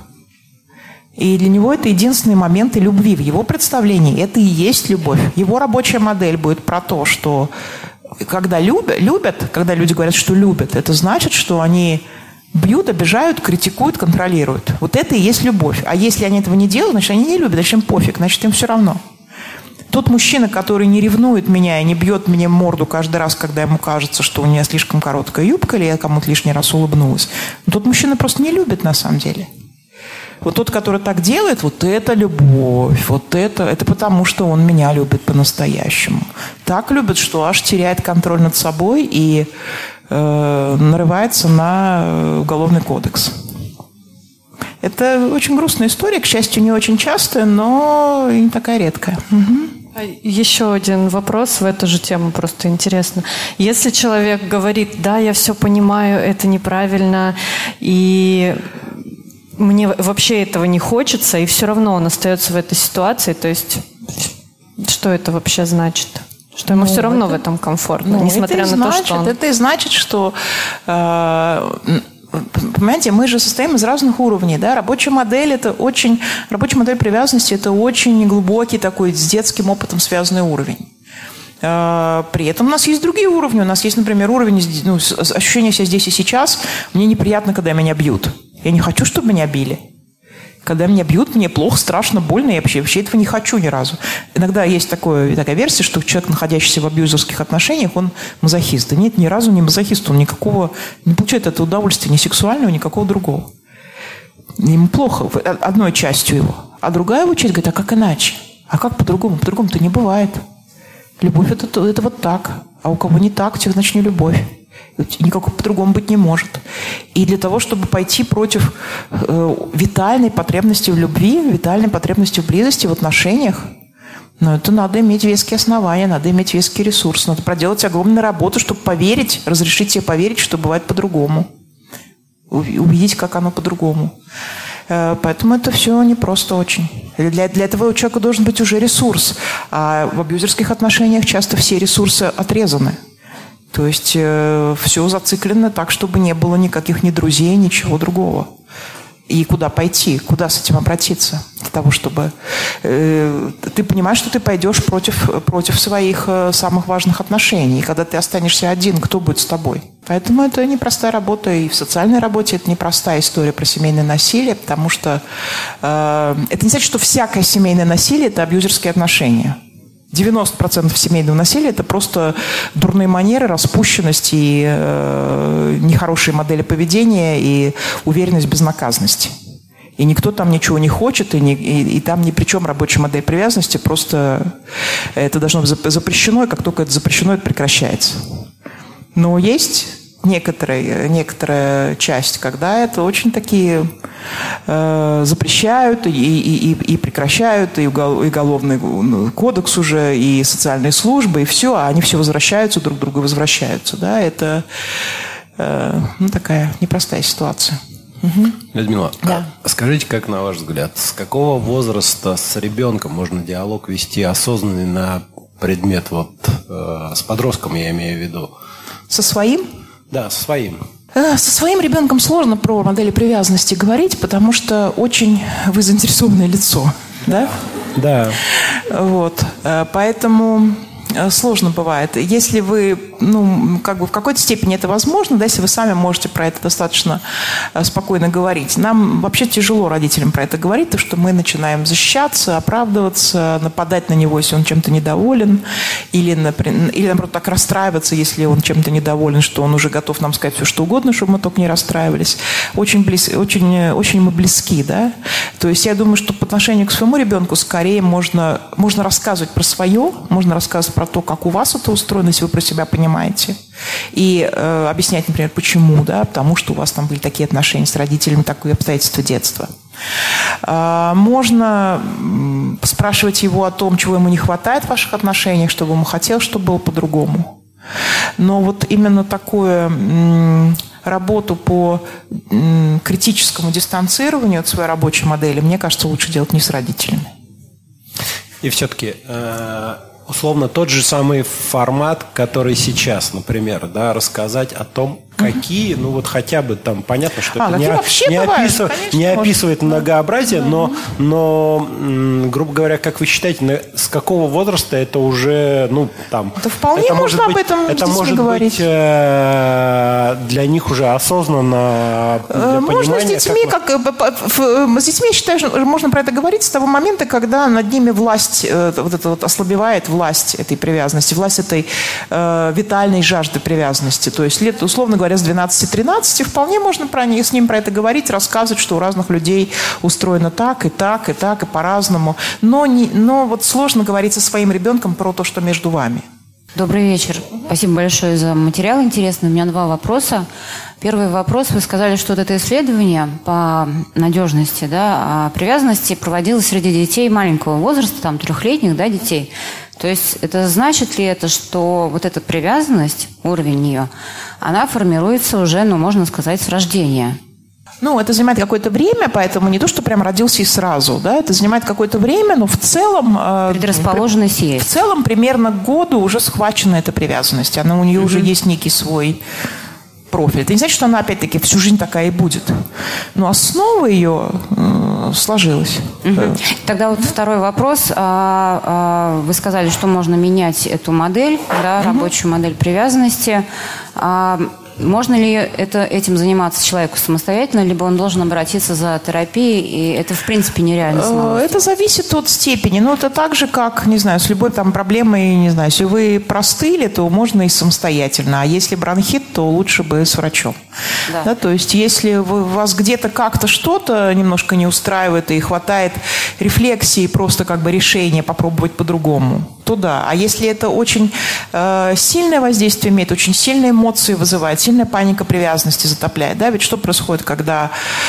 И для него это единственные моменты любви. В его представлении это и есть любовь. Его рабочая модель будет про то, что когда любят, когда люди говорят, что любят, это значит, что они бьют, обижают, критикуют, контролируют. Вот это и есть любовь. А если они этого не делают, значит, они не любят, значит, им пофиг, значит, им все равно. Тот мужчина, который не ревнует меня и не бьет мне морду каждый раз, когда ему кажется, что у меня слишком короткая юбка, или я кому-то лишний раз улыбнулась, тот мужчина просто не любит на самом деле. Вот тот, который так делает, вот это любовь, вот это потому, что он меня любит по-настоящему. Так любит, что аж теряет контроль над собой и нарывается на уголовный кодекс. Это очень грустная история, к счастью, не очень частая, но и не такая редкая. Еще один вопрос в эту же тему, просто интересно. Если человек говорит, да, я все понимаю, это неправильно, и мне вообще этого не хочется, и все равно он остается в этой ситуации, то есть что это вообще значит? Что ему все равно в этом комфортно, несмотря на то, что он... Это и значит, что... Понимаете, мы же состоим из разных уровней, да? Рабочая модель привязанности – это очень глубокий такой с детским опытом связанный уровень. При этом у нас есть другие уровни. У нас есть, например, уровень ощущения себя здесь и сейчас. Мне неприятно, когда меня бьют. Я не хочу, чтобы меня били. Когда меня бьют, мне плохо, страшно, больно, я вообще этого не хочу ни разу. Иногда есть такая версия, что человек, находящийся в абьюзерских отношениях, он мазохист. Да нет, ни разу не мазохист, он никакого не получает этого удовольствия, ни сексуального, никакого другого. Ему плохо одной частью его. А другая его часть говорит, а как иначе? А как по-другому? По-другому-то не бывает. Любовь это вот так. А у кого не так, у тех, значит, не любовь. Никакого по-другому быть не может. И для того, чтобы пойти против витальной потребности в любви, витальной потребности в близости, в отношениях, это надо иметь веские основания, надо иметь веский ресурс, надо проделать огромную работу, чтобы поверить, разрешить себе поверить, что бывает по-другому. Увидеть, как оно по-другому. Поэтому это все непросто очень. Для этого у человека должен быть уже ресурс. А в абьюзерских отношениях часто все ресурсы отрезаны. То есть все зациклено так, чтобы не было никаких ни друзей, ничего другого. И куда пойти, куда с этим обратиться? Для того, чтобы ты понимаешь, что ты пойдешь против своих самых важных отношений. И когда ты останешься один, кто будет с тобой? Поэтому это непростая работа. И в социальной работе это непростая история про семейное насилие, потому что это не значит, что всякое семейное насилие – это абьюзерские отношения. 90% семейного насилия – это просто дурные манеры, распущенность и нехорошие модели поведения и уверенность в безнаказанности. И никто там ничего не хочет, и там ни при чем рабочая модель привязанности, просто это должно быть запрещено, и как только это запрещено, это прекращается. Но есть некоторая часть, когда это очень такие запрещают и прекращают, и уголовный кодекс уже, и социальные службы, и все, а они все возвращаются, друг к другу возвращаются. Да? Это такая непростая ситуация. Людмила, да. Скажите, как на ваш взгляд, с какого возраста с ребенком можно диалог вести осознанный на предмет, с подростком я имею в виду? Со своим? Да, со своим. Со своим ребенком сложно про модели привязанности говорить, потому что очень вы заинтересованное лицо, да? Да. Вот, поэтому сложно бывает. Если вы, в какой-то степени это возможно, да, если вы сами можете про это достаточно спокойно говорить. Нам вообще тяжело родителям про это говорить, потому что мы начинаем защищаться, оправдываться, нападать на него, если он чем-то недоволен, или наоборот, так расстраиваться, если он чем-то недоволен, что он уже готов нам сказать все, что угодно, чтобы мы только не расстраивались. Очень мы близки, да. То есть я думаю, что по отношению к своему ребенку скорее можно рассказывать про свое, можно рассказывать про то, как у вас это устроено, если вы про себя понимаете. И объяснять, например, почему, да, потому что у вас там были такие отношения с родителями, такие обстоятельства детства. Можно спрашивать его о том, чего ему не хватает в ваших отношениях, что бы ему хотелось, чтобы было по-другому. Но вот именно такую работу по критическому дистанцированию от своей рабочей модели, мне кажется, лучше делать не с родителями. И все-таки... условно, тот же самый формат, который сейчас, например, да, рассказать о том, какие, хотя бы там, понятно, что это не описывает многообразие, но, грубо говоря, как вы считаете, с какого возраста это уже, это вполне можно об этом это с детьми может говорить. Быть для них уже осознанно, для можно понимания, с детьми, я считаю, что можно про это говорить с того момента, когда над ними власть, ослабевает власть этой привязанности, власть этой витальной жажды привязанности. То есть, условно говоря, говоря, с 12-13, вполне можно с ним про это говорить, рассказывать, что у разных людей устроено так, и так, и так, и по-разному. Но вот сложно говорить со своим ребенком про то, что между вами. Добрый вечер. Спасибо большое за материал интересный. У меня 2 вопроса. Первый вопрос. Вы сказали, что вот это исследование по надежности, привязанности проводилось среди детей маленького возраста, там, 3-летних, детей. То есть это значит ли это, что вот эта привязанность, уровень ее, она формируется уже, можно сказать, с рождения? Это занимает какое-то время, поэтому не то, что прям родился и сразу, это занимает какое-то время, но в целом... Предрасположенность есть. В целом примерно к году уже схвачена эта привязанность. Она у нее уже есть некий свой профиль. Это не значит, что она опять-таки всю жизнь такая и будет. Но основа ее сложилась. Тогда вот второй вопрос. Вы сказали, что можно менять эту модель, рабочую модель привязанности. Можно ли этим заниматься человеку самостоятельно, либо он должен обратиться за терапией, и это, в принципе, нереально самостоятельно? Это зависит от степени. Это так же, как, не знаю, с любой проблемой, не знаю, если вы простыли, то можно и самостоятельно, а если бронхит, то лучше бы с врачом. То есть, если вас где-то как-то что-то немножко не устраивает и хватает рефлексии, просто решения попробовать по-другому, то да. А если это очень сильное воздействие имеет, очень сильные эмоции вызывает, сильная паника привязанности затопляет. Ведь что происходит, когда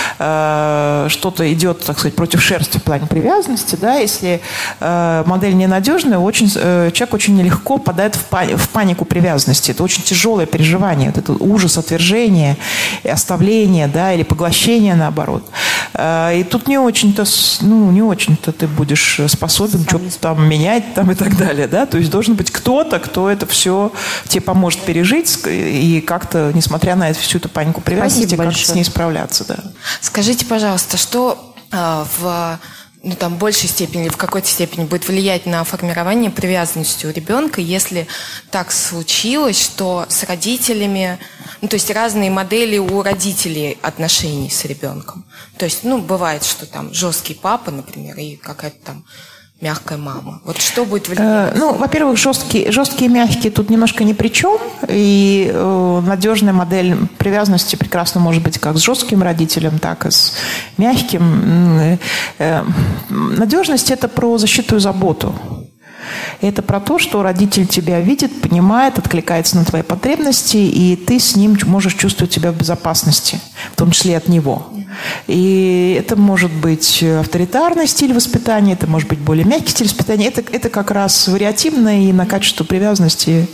что-то идет, так сказать, против шерсти в плане привязанности, если модель ненадежная, человек очень нелегко попадает в панику привязанности. Это очень тяжелое переживание. Это ужас отвержения, оставления, или поглощения, наоборот. И тут не очень-то ты будешь способен что-то там менять и так далее. То есть должен быть кто-то, кто это все тебе поможет пережить и как-то, несмотря на всю эту панику привязанности, как-то с ней справляться. Скажите, пожалуйста, что в большей степени или в какой-то степени будет влиять на формирование привязанности у ребенка, если так случилось, что с родителями, то есть разные модели у родителей отношений с ребенком. То есть, бывает, что там жесткий папа, например, и какая-то там мягкая мама. Вот что будет влиять? Во-первых, жесткие и мягкие тут немножко ни при чем. И надежная модель привязанности прекрасно может быть как с жестким родителем, так и с мягким. Надежность – это про защиту и заботу. Это про то, что родитель тебя видит, понимает, откликается на твои потребности, и ты с ним можешь чувствовать себя в безопасности, в том числе и от него. И это может быть авторитарный стиль воспитания, это может быть более мягкий стиль воспитания. Это как раз вариативно и на качество привязанности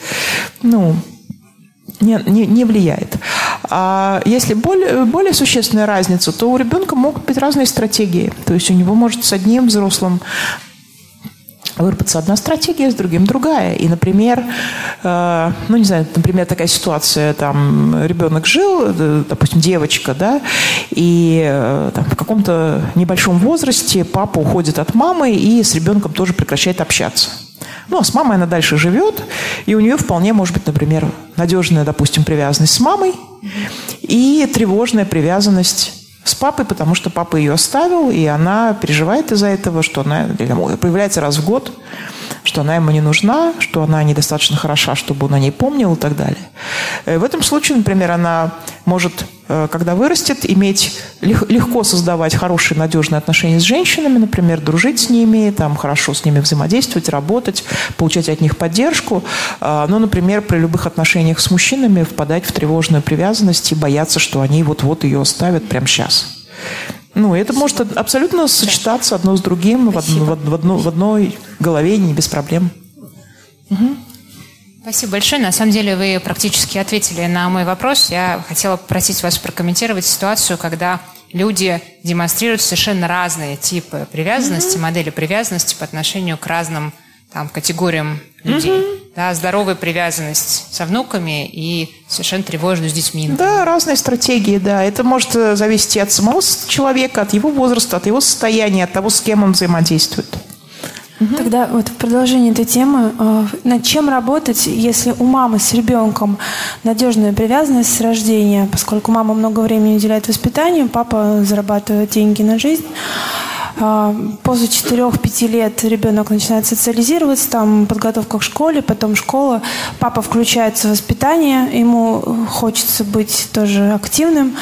не влияет. А если более существенная разница, то у ребенка могут быть разные стратегии. То есть у него может с одним взрослым выработаться одна стратегия, с другим другая. И, например, например, такая ситуация, ребенок жил, допустим, девочка, и в каком-то небольшом возрасте папа уходит от мамы и с ребенком тоже прекращает общаться. А с мамой она дальше живет, и у нее вполне может быть, например, надежная, допустим, привязанность с мамой и тревожная привязанность с папой, потому что папа ее оставил, и она переживает из-за этого, что она появляется раз в год, что она ему не нужна, что она недостаточно хороша, чтобы он о ней помнил и так далее. В этом случае, например, она может, когда вырастет, легко создавать хорошие, надежные отношения с женщинами, например, дружить с ними, хорошо с ними взаимодействовать, работать, получать от них поддержку, но, например, при любых отношениях с мужчинами впадать в тревожную привязанность и бояться, что они вот-вот ее оставят прямо сейчас. Это может абсолютно сочетаться одно с другим в одной голове, не без проблем. Спасибо большое. На самом деле вы практически ответили на мой вопрос. Я хотела попросить вас прокомментировать ситуацию, когда люди демонстрируют совершенно разные типы привязанности, модели привязанности по отношению к разным категориям людей. Здоровая привязанность со внуками и совершенно тревожную с детьми. Да, разные стратегии, Это может зависеть и от самого человека, от его возраста, от его состояния, от того, с кем он взаимодействует. Тогда в продолжении этой темы, над чем работать, если у мамы с ребенком надежная привязанность с рождения, поскольку мама много времени уделяет воспитанию, папа зарабатывает деньги на жизнь. После 4-5 лет ребенок начинает социализироваться, там подготовка к школе, потом школа. Папа включается в воспитание, ему хочется быть тоже активным,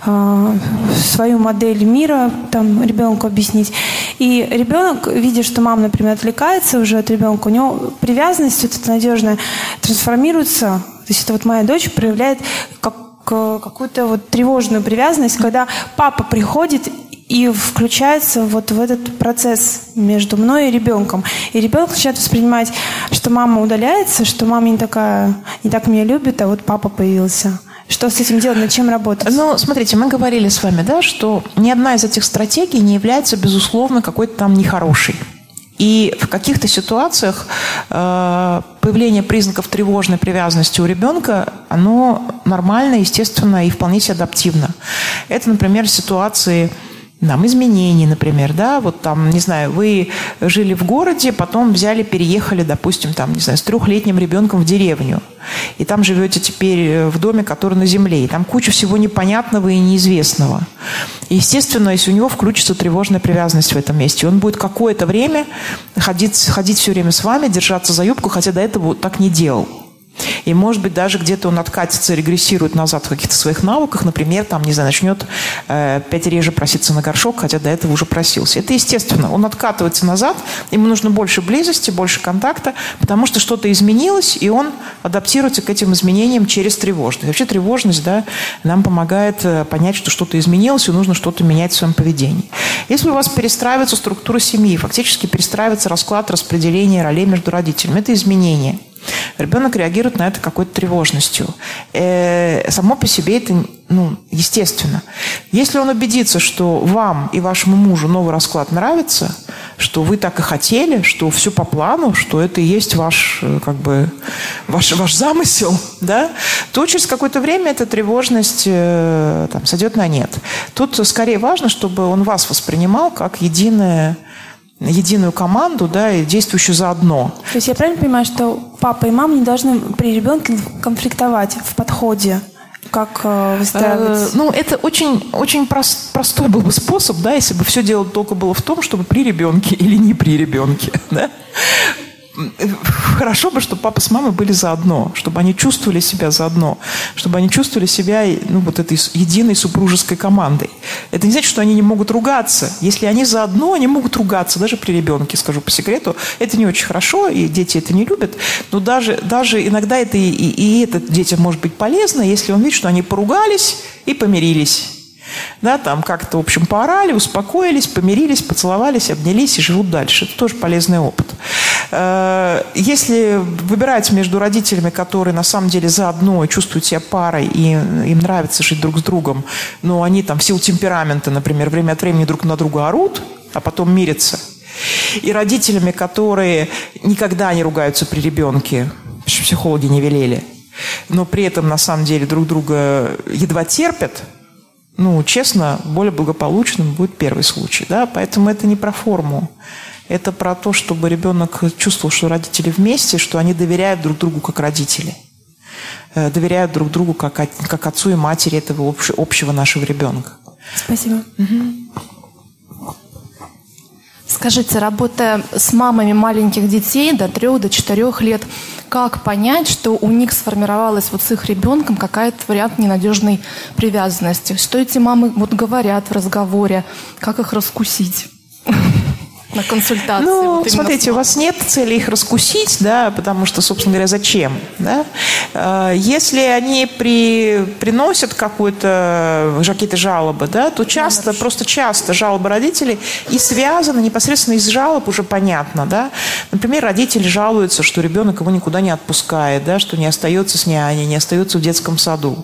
свою модель мира там ребенку объяснить. И ребенок, видя, что мама, например, отвлекается уже от ребенка, у него привязанность вот эта надежная трансформируется. То есть это вот моя дочь проявляет какую-то вот тревожную привязанность, когда папа приходит и включается вот в этот процесс между мной и ребенком. И ребенок начинает воспринимать, что мама удаляется, что мама не так меня любит, а вот папа появился. Что с этим делать, над чем работать? Ну, смотрите, мы говорили с вами, да, что ни одна из этих стратегий не является, безусловно, какой-то там нехорошей. И в каких-то ситуациях появление признаков тревожной привязанности у ребенка, оно нормально, естественно и вполне себе адаптивно. Это, например, ситуации изменений, например, да, вот там, не знаю, вы жили в городе, потом переехали, допустим, там, не знаю, с 3-летним ребенком в деревню, и там живете теперь в доме, который на земле, и там куча всего непонятного и неизвестного. И, естественно, если у него включится тревожная привязанность в этом месте, он будет какое-то время ходить все время с вами, держаться за юбку, хотя до этого так не делал. И, может быть, даже где-то он откатится, регрессирует назад в каких-то своих навыках, например, там, не знаю, начнет 5 реже проситься на горшок, хотя до этого уже просился. Это естественно. Он откатывается назад, ему нужно больше близости, больше контакта, потому что что-то изменилось, и он адаптируется к этим изменениям через тревожность. Вообще тревожность, да, нам помогает понять, что что-то изменилось, и нужно что-то менять в своем поведении. Если у вас перестраивается структура семьи, фактически перестраивается расклад распределения ролей между родителями, это изменение. Ребенок реагирует на это какой-то тревожностью. Само по себе это, естественно. Если он убедится, что вам и вашему мужу новый расклад нравится, что вы так и хотели, что все по плану, что это и есть ваш замысел, да, то через какое-то время эта тревожность сойдет на нет. Тут скорее важно, чтобы он вас воспринимал как единую команду, да, и действующую заодно. То есть я правильно понимаю, что папа и мама не должны при ребенке конфликтовать в подходе? Как выстраивать? Это очень простой был бы способ, да, если бы все дело только было в том, чтобы при ребенке или не при ребенке, да. Хорошо бы, чтобы папа с мамой были заодно, чтобы они чувствовали себя заодно, чтобы они чувствовали себя этой единой супружеской командой. Это не значит, что они не могут ругаться. Если они заодно, они могут ругаться, даже при ребенке, скажу по секрету. Это не очень хорошо, и дети это не любят. Но даже иногда это это детям может быть полезно, если он видит, что они поругались и помирились. Да, там как-то, в общем, поорали, успокоились, помирились, поцеловались, обнялись и живут дальше. Это тоже полезный опыт. Если выбирать между родителями, которые на самом деле заодно чувствуют себя парой и им нравится жить друг с другом, но они там в силу темперамента, например, время от времени друг на друга орут, а потом мирятся, и родителями, которые никогда не ругаются при ребенке, психологи не велели, но при этом на самом деле друг друга едва терпят, честно, более благополучным будет первый случай. Да? Поэтому это не про форму. Это про то, чтобы ребенок чувствовал, что родители вместе, что они доверяют друг другу как родители. Доверяют друг другу как отцу и матери этого общего нашего ребенка. Спасибо. Угу. Скажите, работая с мамами маленьких детей до 3-4 лет, как понять, что у них сформировалась с их ребенком какая-то вариант ненадежной привязанности? Что эти мамы говорят в разговоре? Как их раскусить? На консультации. Смотрите, у вас нет цели их раскусить, да, потому что, собственно говоря, зачем? Да? Если они приносят какие-то жалобы, да, то часто жалобы родителей и связаны непосредственно из жалоб уже понятно. Да? Например, родители жалуются, что ребенок его никуда не отпускает, да, что не остается с няней, не остается в детском саду.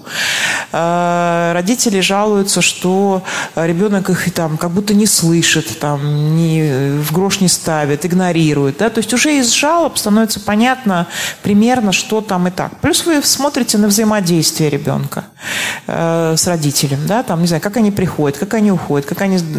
Родители жалуются, что ребенок их как будто не слышит, в грош не ставит, игнорирует. Да? То есть уже из жалоб становится понятно примерно, что там и так. Плюс вы смотрите на взаимодействие ребенка с родителем. Да? Там, не знаю, как они приходят, как они уходят,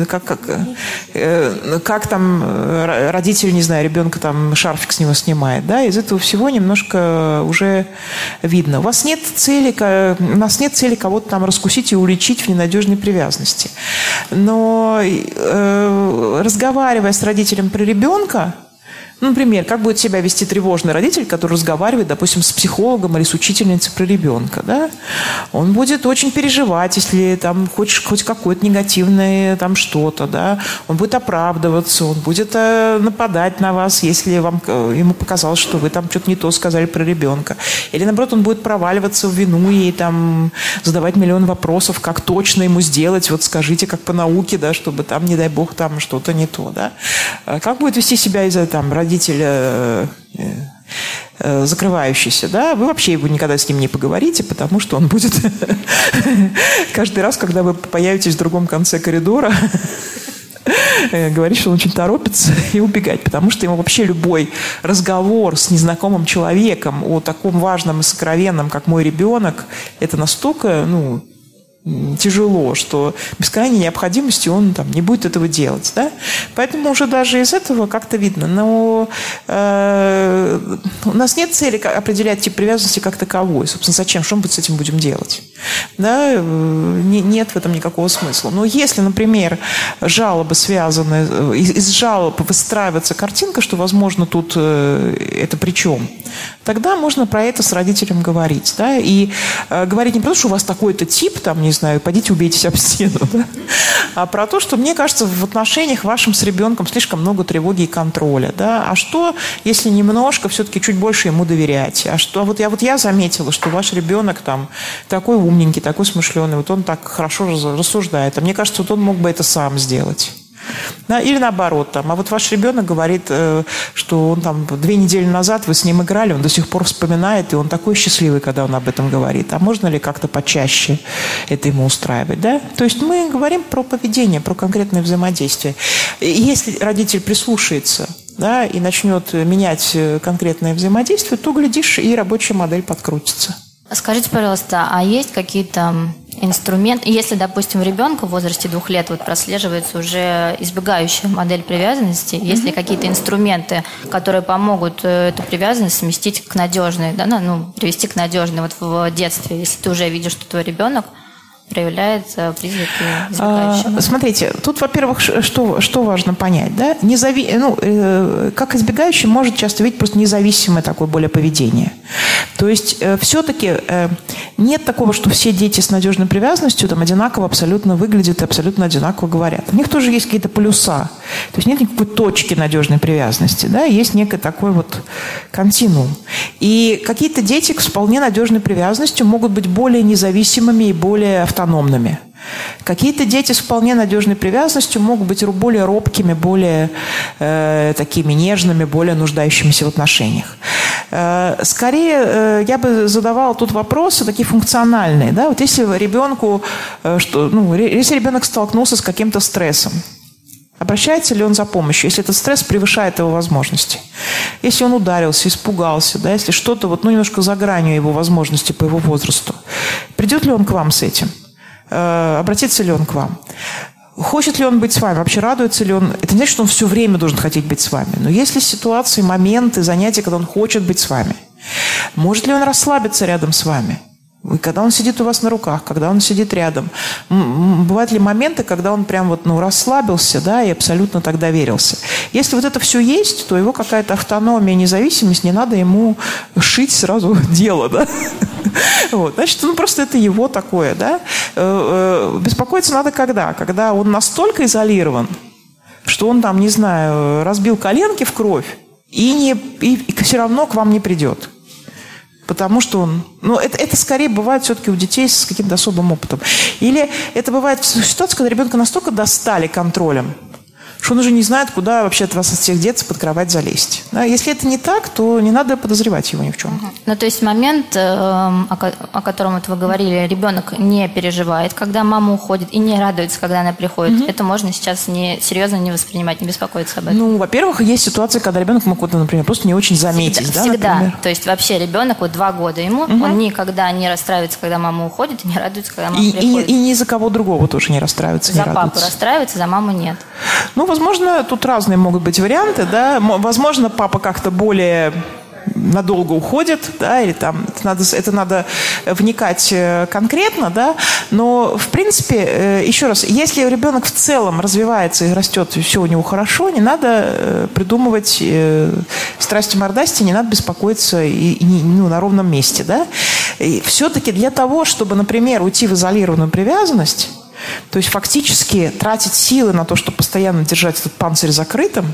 как там родитель, не знаю, ребенка там шарфик с него снимает. Да? Из этого всего немножко уже видно. У нас нет цели кого-то там раскусить и уличить в ненадежной привязанности. Но разговаривая с родителем про ребенка, например, как будет себя вести тревожный родитель, который разговаривает, допустим, с психологом или с учительницей про ребенка, да? Он будет очень переживать, если там хоть какое-то негативное там что-то, да? Он будет оправдываться, он будет нападать на вас, если ему показалось, что вы там что-то не то сказали про ребенка. Или, наоборот, он будет проваливаться в вину и там задавать миллион вопросов, как точно ему сделать, вот скажите, как по науке, да, чтобы там, не дай бог, там что-то не то, да? Как будет вести себя родитель закрывающийся, да, вы вообще никогда с ним не поговорите, потому что он будет каждый раз, когда вы появитесь в другом конце коридора, говорить, что он очень торопится и убегать, потому что ему вообще любой разговор с незнакомым человеком о таком важном и сокровенном, как мой ребенок, это настолько, тяжело, что без крайней необходимости он там не будет этого делать. Да? Поэтому уже даже из этого как-то видно. Но у нас нет цели определять тип привязанности как таковой. Собственно, зачем? Что мы с этим будем делать? Да? Нет в этом никакого смысла. Но если, например, жалобы связаны, из жалоб выстраивается картинка, что, возможно, тут это при чем, тогда можно про это с родителем говорить. Да? И говорить не про то, что у вас такой-то тип, там, не знаю, пойдите убейтесь об стену, да? А про то, что, мне кажется, в отношениях вашим с ребенком слишком много тревоги и контроля. Да? А что, если немножко все-таки чуть больше ему доверять? А что, я заметила, что ваш ребенок там такой умненький, такой смышленый, вот он так хорошо рассуждает. А мне кажется, вот он мог бы это сам сделать. Да, или наоборот, а вот ваш ребенок говорит, что он там 2 недели назад вы с ним играли, он до сих пор вспоминает, и он такой счастливый, когда он об этом говорит. А можно ли как-то почаще это ему устраивать? Да? То есть мы говорим про поведение, про конкретное взаимодействие. И если родитель прислушается, да, и начнет менять конкретное взаимодействие, то, глядишь, и рабочая модель подкрутится. Скажите, пожалуйста, а есть какие-то инструменты, если, допустим, у ребенка в возрасте 2 лет прослеживается уже избегающая модель привязанности, есть ли какие-то инструменты, которые помогут эту привязанность сместить к надежной, да, привести к надежной вот в детстве, если ты уже видишь, что твой ребенок проявляет признаки избегающего? Смотрите, тут, во-первых, что важно понять, да? Как избегающий может часто видеть просто независимое такое более поведение. То есть все-таки нет такого, что все дети с надежной привязанностью там одинаково абсолютно выглядят и абсолютно одинаково говорят. У них тоже есть какие-то полюса. То есть нет никакой точки надежной привязанности, да? Есть некий такой вот континуум. И какие-то дети с вполне надежной привязанностью могут быть более независимыми и более автономными. Какие-то дети с вполне надежной привязанностью могут быть более робкими, более такими нежными, более нуждающимися в отношениях. Скорее, я бы задавала тут вопросы такие функциональные. Да? Вот если ребенку, если ребенок столкнулся с каким-то стрессом, обращается ли он за помощью, если этот стресс превышает его возможности? Если он ударился, испугался, да, если что-то немножко за гранью его возможностей по его возрасту, придет ли он к вам с этим? Обратится ли он к вам? Хочет ли он быть с вами? Вообще радуется ли он? Это не значит, что он все время должен хотеть быть с вами. Но есть ли ситуации, моменты, занятия, когда он хочет быть с вами? Может ли он расслабиться рядом с вами? Когда он сидит у вас на руках, когда он сидит рядом. Бывают ли моменты, когда он прям расслабился, да, и абсолютно так доверился. Если вот это все есть, то его какая-то автономия, независимость, не надо ему шить сразу дело, да. Вот, значит, просто это его такое, да. Беспокоиться надо когда? Когда он настолько изолирован, что он там, не знаю, разбил коленки в кровь и все равно к вам не придет. Потому что он... это скорее бывает все-таки у детей с каким-то особым опытом. Или это бывает в ситуации, когда ребенка настолько достали контролем, что он уже не знает, куда вообще от вас от всех деться, под кровать залезть. Да? Если это не так, то не надо подозревать его ни в чем. Ну, то есть момент, о котором вот вы говорили, ребенок не переживает, когда мама уходит, и не радуется, когда она приходит. Это можно сейчас серьезно не воспринимать, не беспокоиться об этом. Ну, во-первых, есть ситуации, когда ребенок мог, например, просто не очень заметить. Всегда. Например. То есть вообще ребенок, 2 года ему, он никогда не расстраивается, когда мама уходит, и не радуется, когда мама приходит. И ни за кого другого тоже не расстраивается. За папу расстраивается, за маму нет. Ну, возможно, тут разные могут быть варианты, да. Возможно, папа как-то более надолго уходит, да, или там это надо вникать конкретно, да, но, в принципе, еще раз, если ребенок в целом развивается и растет, и все у него хорошо, не надо придумывать страсти-мордасти, не надо беспокоиться на ровном месте, да. И все-таки для того, чтобы, например, уйти в изолированную привязанность, то есть фактически тратить силы на то, чтобы постоянно держать этот панцирь закрытым,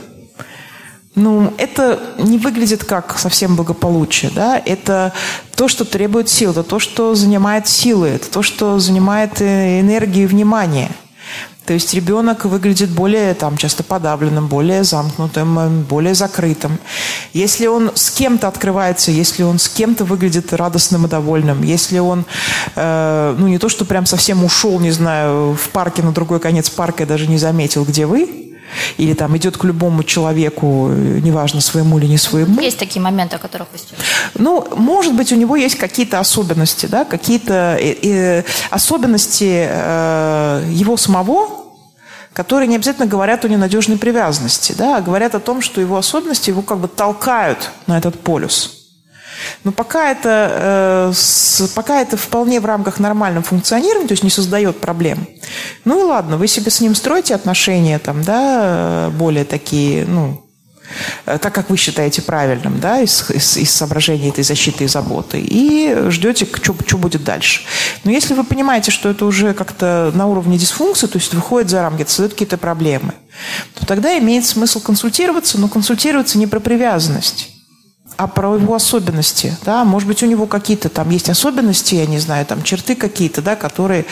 ну, это не выглядит как совсем благополучие, да, это то, что требует сил, это то, что занимает силы, это то, что занимает энергию и внимание. То есть ребенок выглядит более часто подавленным, более замкнутым, более закрытым. Если он с кем-то открывается, если он с кем-то выглядит радостным и довольным, если он, не то, что прям совсем ушел, не знаю, в парке на другой конец парка и даже не заметил, где вы, или там идет к любому человеку, неважно, своему или не своему. Есть такие моменты, о которых вы сейчас... Ну, может быть, у него есть какие-то особенности, да, какие-то особенности его самого, которые не обязательно говорят о ненадежной привязанности, да, а говорят о том, что его особенности его как бы толкают на этот полюс. Но пока это вполне в рамках нормального функционирования, то есть не создает проблем. Ну и ладно, вы себе с ним строите отношения, там, да, более такие, так, как вы считаете правильным, да, из соображений этой защиты и заботы, и ждете, что будет дальше. Но если вы понимаете, что это уже как-то на уровне дисфункции, то есть выходит за рамки, это создает какие-то проблемы, то тогда имеет смысл консультироваться, но консультироваться не про привязанность, а про его особенности, да, может быть, у него какие-то там есть особенности, я не знаю, там черты какие-то, да, которые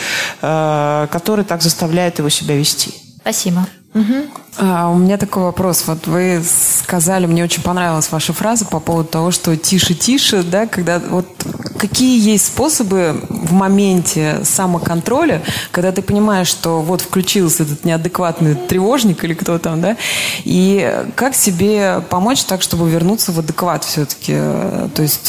так заставляют его себя вести. Спасибо. У меня такой вопрос. Вот вы сказали, мне очень понравилась ваша фраза по поводу того, что тише-тише, да, когда вот какие есть способы в моменте самоконтроля, когда ты понимаешь, что вот включился этот неадекватный тревожник или кто там, да, и как себе помочь так, чтобы вернуться в адекват все-таки, то есть,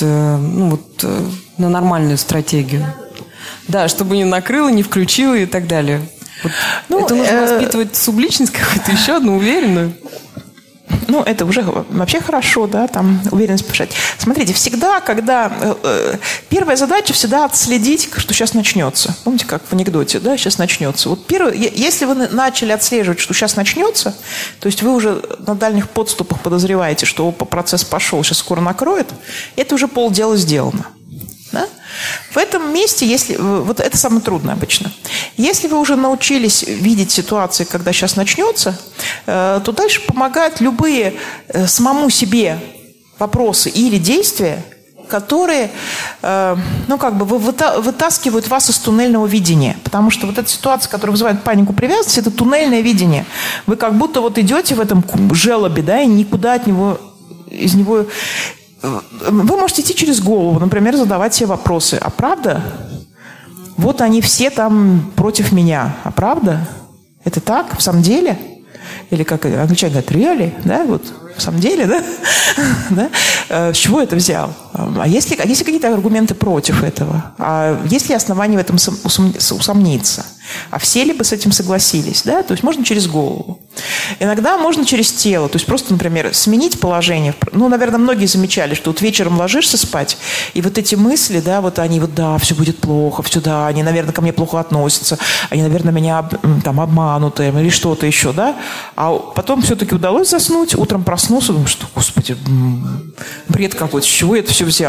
на нормальную стратегию. Да, чтобы не накрыло, не включило и так далее. Вот это нужно воспитывать субличность какую-то, еще одну уверенную. Это уже вообще хорошо, да, там уверенность повышать. Смотрите, всегда, первая задача всегда отследить, что сейчас начнется. Помните, как в анекдоте, да, сейчас начнется. Вот если вы начали отслеживать, что сейчас начнется, то есть вы уже на дальних подступах подозреваете, что процесс пошел, сейчас скоро накроет, это уже полдела сделано. Да? В этом месте, вот это самое трудное обычно. Если вы уже научились видеть ситуации, когда сейчас начнется, то дальше помогают любые самому себе вопросы или действия, которые вытаскивают вас из туннельного видения. Потому что вот эта ситуация, которая вызывает панику привязанности, это туннельное видение. Вы как будто вот идете в этом желобе, да, и никуда из него... Вы можете идти через голову, например, задавать себе вопросы. А правда? Вот они все там против меня. А правда? Это так? В самом деле? Или как англичане говорят, really? Да, вот в самом деле, да? Да? С чего это взял? А есть ли какие-то аргументы против этого? А есть ли основания в этом усомниться? А все ли бы с этим согласились? Да? То есть можно через голову. Иногда можно через тело. То есть просто, например, сменить положение. Наверное, многие замечали, что вот вечером ложишься спать, и вот эти мысли, да, вот они да, все будет плохо, все, да, они, наверное, ко мне плохо относятся, они, наверное, меня там обманут или что-то еще, да. А потом все-таки удалось заснуть, утром проснулся, думаю, что, господи, бред какой-то, с чего я это все взял?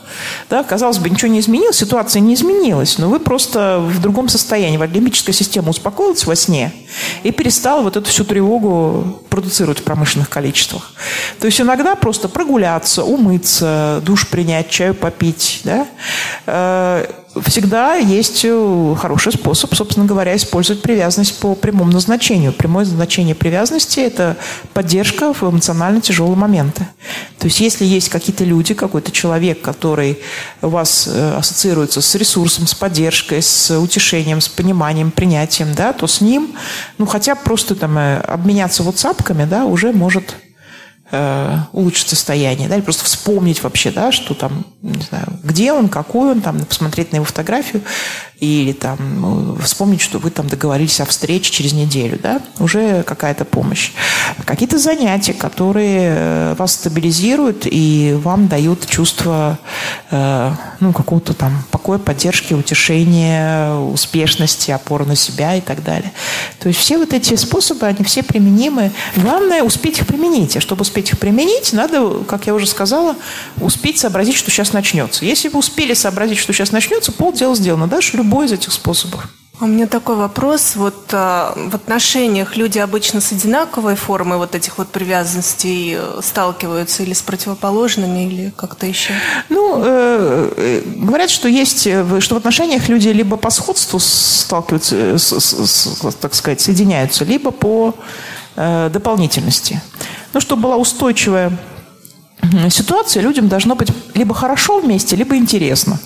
Да, казалось бы, ничего не изменилось, ситуация не изменилась, но вы просто в другом состоянии. Лимбическая система успокоилась во сне и перестала вот эту всю тревогу продуцировать в промышленных количествах. То есть иногда просто прогуляться, умыться, душ принять, чаю попить, да, всегда есть хороший способ, собственно говоря, использовать привязанность по прямому назначению. Прямое назначение привязанности – это поддержка в эмоционально тяжелые моменты. То есть если есть какие-то люди, какой-то человек, который у вас ассоциируется с ресурсом, с поддержкой, с утешением, с пониманием, принятием, да, то с ним, хотя бы просто там обменяться ватсапками, да, уже может улучшить состояние, да, или просто вспомнить вообще, да, что там, не знаю, где он, какой он, там, посмотреть на его фотографию, или там вспомнить, что вы там договорились о встрече через неделю, да, уже какая-то помощь. Какие-то занятия, которые вас стабилизируют и вам дают чувство какого-то там покоя, поддержки, утешения, успешности, опоры на себя и так далее. То есть все вот эти способы, они все применимы. Главное успеть их применить. А чтобы успеть их применить, надо, как я уже сказала, успеть сообразить, что сейчас начнется. Если вы успели сообразить, что сейчас начнется, полдела сделано. Дальше любой из этих способов. У меня такой вопрос. Вот в отношениях люди обычно с одинаковой формой вот этих вот привязанностей сталкиваются или с противоположными, или как-то еще? Говорят, что что в отношениях люди либо по сходству сталкиваются, так сказать, соединяются, либо по дополнительности. Чтобы была устойчивая ситуация, людям должно быть либо хорошо вместе, либо интересно.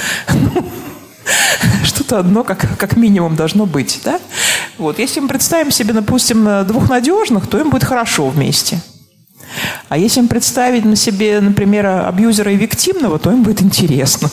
Что-то одно, как минимум, должно быть. Да? Вот. Если мы представим себе, допустим, двух надежных, то им будет хорошо вместе. А если им представить на себе, например, абьюзера и виктимного, то им будет интересно.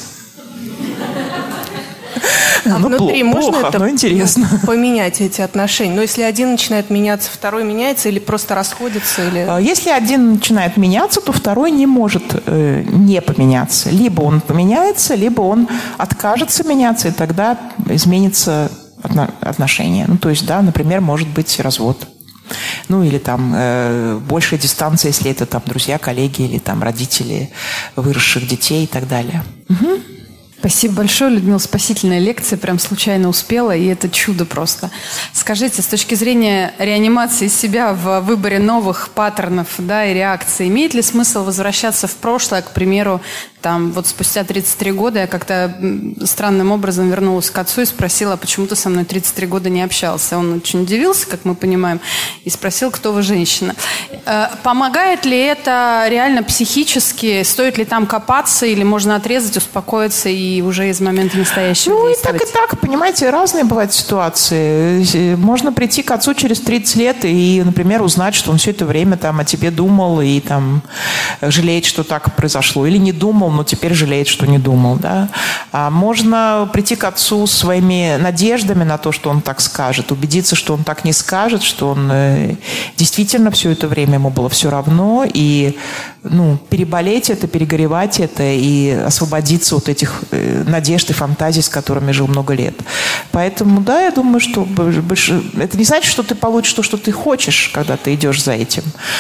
Внутри можно плохо, но интересно. Поменять эти отношения? Но если один начинает меняться, второй меняется или просто расходится? Или... Если один начинает меняться, то второй не может не поменяться. Либо он поменяется, либо он откажется меняться, и тогда изменится отношение. То есть, да, например, может быть развод. Или там большая дистанция, если это там друзья, коллеги или там родители выросших детей и так далее. Угу. Спасибо большое, Людмила. Спасительная лекция. Прям случайно успела, и это чудо просто. Скажите, с точки зрения реанимации себя в выборе новых паттернов, да, и реакций, имеет ли смысл возвращаться в прошлое, к примеру, там, вот спустя 33 года я как-то странным образом вернулась к отцу и спросила, почему ты со мной 33 года не общался. Он очень удивился, как мы понимаем, и спросил, кто вы, женщина. Помогает ли это реально психически? Стоит ли там копаться, или можно отрезать, успокоиться и уже из момента настоящего действовать? И так, понимаете, разные бывают ситуации. Можно прийти к отцу через 30 лет и, например, узнать, что он все это время там о тебе думал и там жалеет, что так произошло. Или не думал, но теперь жалеет, что не думал. Да? А можно прийти к отцу с своими надеждами на то, что он так скажет, убедиться, что он так не скажет, что он действительно все это время ему было все равно, и переболеть это, перегоревать это и освободиться от этих надежд и фантазий, с которыми жил много лет. Поэтому, да, я думаю, что это не значит, что ты получишь то, что ты хочешь, когда ты идешь за этим.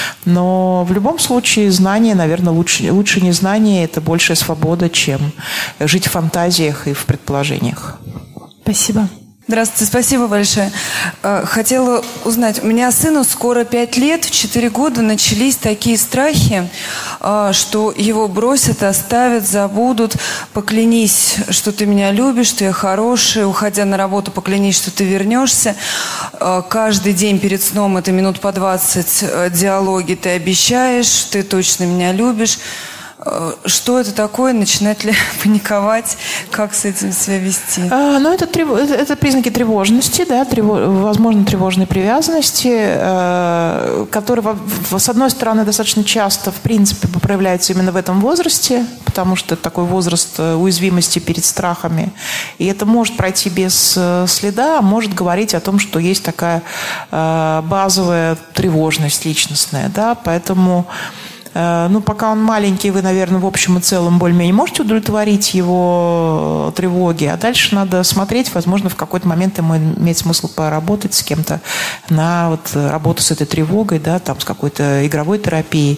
Но в любом случае знание, наверное, лучше не знание, это большая свобода, чем жить в фантазиях и в предположениях. Спасибо. Здравствуйте, спасибо большое. Хотела узнать, у меня сыну скоро 5 лет, в 4 года начались такие страхи, что его бросят, оставят, забудут. Поклянись, что ты меня любишь, что я хороший, уходя на работу, поклянись, что ты вернешься. Каждый день перед сном, это минут по 20 диалоги, ты обещаешь, ты точно меня любишь. Что это такое? Начинать ли паниковать? Как с этим себя вести? Это признаки тревожности, да, возможно, тревожной привязанности, которые, с одной стороны, достаточно часто, в принципе, проявляются именно в этом возрасте, потому что это такой возраст уязвимости перед страхами. И это может пройти без следа, а может говорить о том, что есть такая базовая тревожность личностная. Да, поэтому Пока он маленький, вы, наверное, в общем и целом более-менее можете удовлетворить его тревоги, а дальше надо смотреть, возможно, в какой-то момент ему имеет смысл поработать с кем-то на работу с этой тревогой, да, там, с какой-то игровой терапией.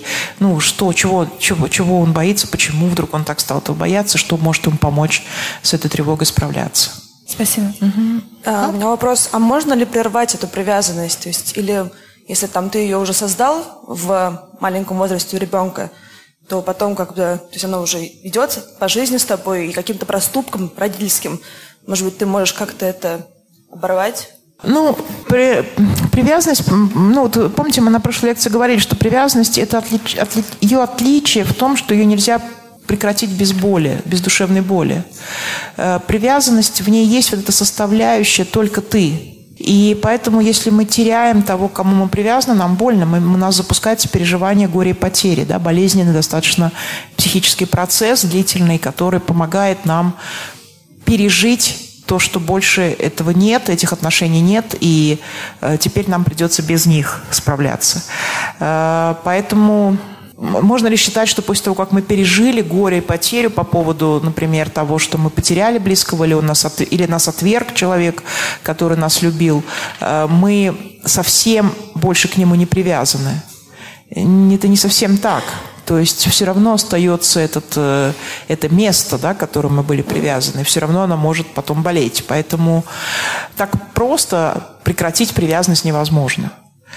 Чего он боится, почему вдруг он так стал этого бояться, что может ему помочь с этой тревогой справляться. Спасибо. У меня вопрос, а можно ли прервать эту привязанность? То есть, или если ты ее уже создал в маленьком возрасте у ребенка, то потом то есть она уже идет по жизни с тобой и каким-то проступком родительским, может быть, ты можешь как-то это оборвать? Привязанность, помните, мы на прошлой лекции говорили, что привязанность – это ее отличие в том, что ее нельзя прекратить без боли, без душевной боли. Привязанность, в ней есть вот эта составляющая «только ты». И поэтому, если мы теряем того, к кому мы привязаны, нам больно, у нас запускается переживание горя и потери, да, болезненный достаточно психический процесс длительный, который помогает нам пережить то, что больше этого нет, этих отношений нет, и теперь нам придется без них справляться. Поэтому можно ли считать, что после того, как мы пережили горе и потерю по поводу, например, того, что мы потеряли близкого, или нас отверг человек, который нас любил, мы совсем больше к нему не привязаны? Это не совсем так. То есть все равно остается это место, да, к которому мы были привязаны, все равно оно может потом болеть. Поэтому так просто прекратить привязанность невозможно.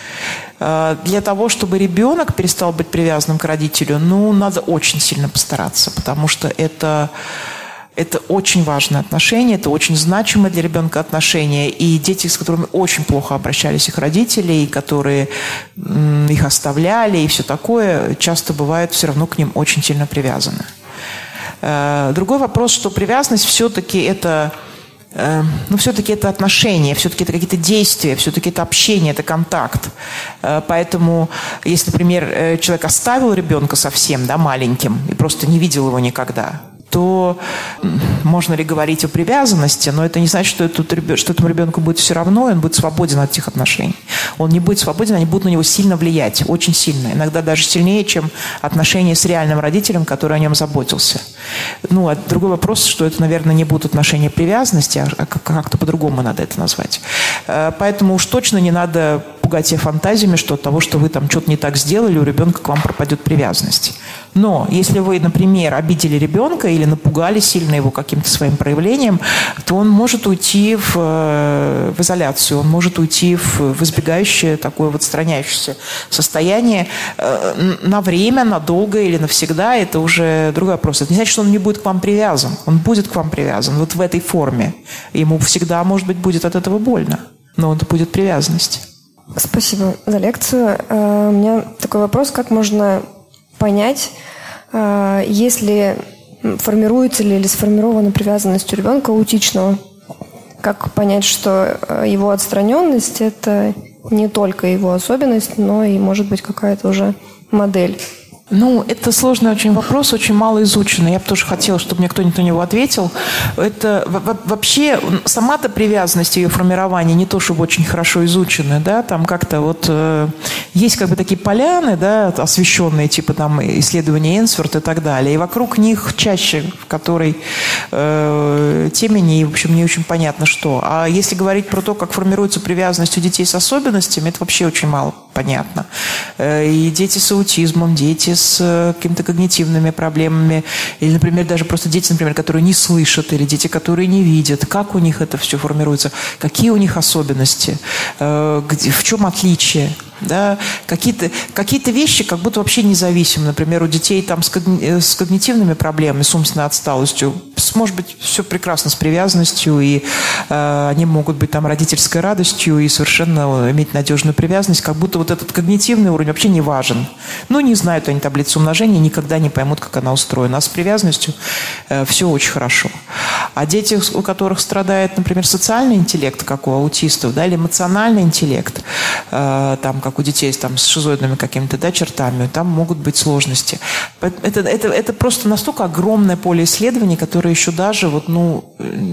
Для того, чтобы ребенок перестал быть привязанным к родителю, надо очень сильно постараться, потому что это очень важное отношение, это очень значимое для ребенка отношение. И дети, с которыми очень плохо обращались их родители, и которые их оставляли, и все такое, часто бывают все равно к ним очень сильно привязаны. Другой вопрос, что привязанность все-таки это отношения, все-таки это какие-то действия, все-таки это общение, это контакт. Поэтому, если, например, человек оставил ребенка совсем, да, маленьким и просто не видел его никогда, то можно ли говорить о привязанности, но это не значит, что этому ребенку будет все равно, и он будет свободен от этих отношений. Он не будет свободен, они будут на него сильно влиять, очень сильно. Иногда даже сильнее, чем отношения с реальным родителем, который о нем заботился. А другой вопрос, что это, наверное, не будут отношения привязанности, а как-то по-другому надо это назвать. Поэтому уж точно не надо пугать себя фантазиями, что от того, что вы там что-то не так сделали, у ребенка к вам пропадет привязанность. Но если вы, например, обидели ребенка или напугали сильно его каким-то своим проявлением, то он может уйти в изоляцию, он может уйти в избегающее, такое отстраняющееся состояние на время, надолго или навсегда. Это уже другой вопрос. Это не значит, что он не будет к вам привязан. Он будет к вам привязан вот в этой форме. Ему всегда, может быть, будет от этого больно, но это будет привязанность. Спасибо за лекцию. У меня такой вопрос, как можно понять, если формируется ли или сформирована привязанность у ребенка аутичного? Как понять, что его отстраненность – это не только его особенность, но и, может быть, какая-то уже модель? Это сложный очень вопрос, очень мало изученный. Я бы тоже хотела, чтобы мне кто-нибудь на него ответил. Это вообще сама-то привязанность, ее формирование не то, чтобы очень хорошо изучены, да, там как-то есть такие поляны, да, освещенные, типа там исследования Энсворт и так далее, и вокруг них чаще, в которой темени, и, в общем, не очень понятно, что. А если говорить про то, как формируется привязанность у детей с особенностями, это вообще очень мало понятно. И дети с аутизмом, дети с какими-то когнитивными проблемами, или, например, даже просто дети, например, которые не слышат, или дети, которые не видят, как у них это все формируется, какие у них особенности, в чем отличие. Да? Какие-то вещи как будто вообще независимы. Например, у детей там с когнитивными проблемами, с умственной отсталостью, может быть, все прекрасно с привязанностью, и они могут быть там родительской радостью и совершенно иметь надежную привязанность, как будто вот этот когнитивный уровень вообще не важен. Не знают они таблицу умножения, никогда не поймут, как она устроена. А с привязанностью все очень хорошо. А дети, у которых страдает, например, социальный интеллект, как у аутистов, да, или эмоциональный интеллект, там, как у детей там, с шизоидными какими-то, да, чертами, там могут быть сложности. Это просто настолько огромное поле исследований, которое еще даже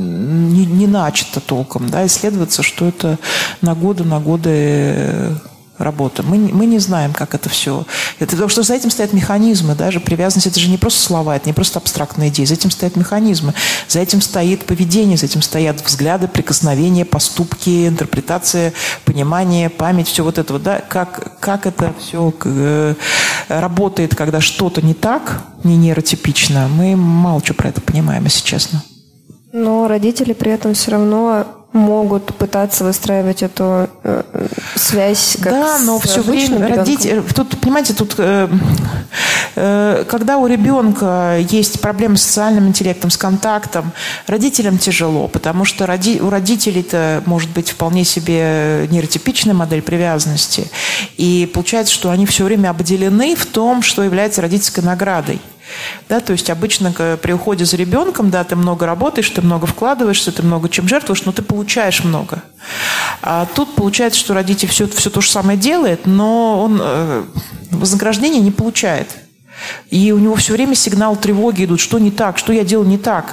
не начато толком, да, исследоваться, что это на годы работа. Мы не знаем, как это все. Это потому что за этим стоят механизмы. Даже привязанность – это же не просто слова, это не просто абстрактные идеи. За этим стоят механизмы. За этим стоит поведение, за этим стоят взгляды, прикосновения, поступки, интерпретация, понимание, память, все вот это вот. Да? Как это все работает, когда что-то не так, не нейротипично. Мы мало что про это понимаем, если честно. Но родители при этом все равно могут пытаться выстраивать эту связь как да, но все время родители... Тут, понимаете, когда у ребенка есть проблемы с социальным интеллектом, с контактом, родителям тяжело, потому что у родителей-то может быть вполне себе нейротипичная модель привязанности. И получается, что они все время обделены в том, что является родительской наградой. Да, то есть обычно при уходе за ребенком, да, ты много работаешь, ты много вкладываешься, ты много чем жертвуешь, но ты получаешь много. А тут получается, что родитель все то же самое делает, но он вознаграждение не получает. И у него все время сигнал тревоги идут, что не так, что я делаю не так.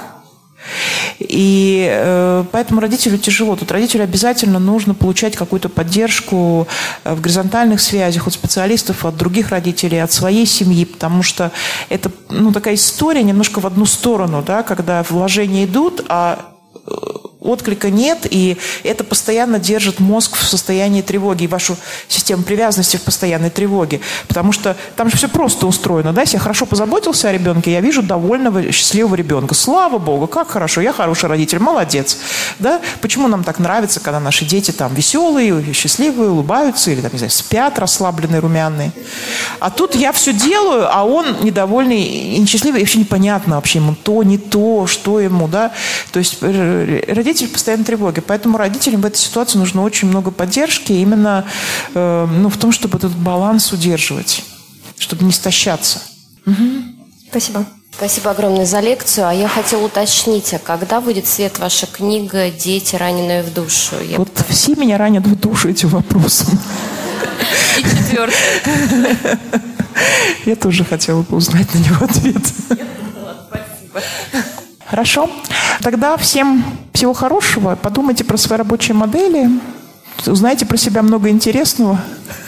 И поэтому родителю тяжело. Тут родителю обязательно нужно получать какую-то поддержку в горизонтальных связях от специалистов, от других родителей, от своей семьи, потому что это такая история немножко в одну сторону, да, когда вложения идут, а отклика нет, и это постоянно держит мозг в состоянии тревоги и вашу систему привязанности в постоянной тревоге. Потому что там же все просто устроено. Да? Если я хорошо позаботился о ребенке, я вижу довольного, счастливого ребенка. Слава Богу, как хорошо, я хороший родитель, молодец. Да? Почему нам так нравится, когда наши дети там веселые, счастливые, улыбаются, или там, не знаю, спят расслабленные, румяные. А тут я все делаю, а он недовольный и несчастливый, и вообще непонятно вообще ему то, не то, что ему. Да? То есть родители в постоянной тревоге. Поэтому родителям в этой ситуации нужно очень много поддержки именно в том, чтобы этот баланс удерживать, чтобы не истощаться. Угу. Спасибо. Спасибо огромное за лекцию. А я хотела уточнить, а когда выйдет в свет ваша книга «Дети, раненые в душу»? Все меня ранят в душу этим вопросом. И четвертое. Я тоже хотела бы узнать на него ответ. Спасибо. Хорошо. Тогда всем всего хорошего. Подумайте про свои рабочие модели. Узнайте про себя много интересного.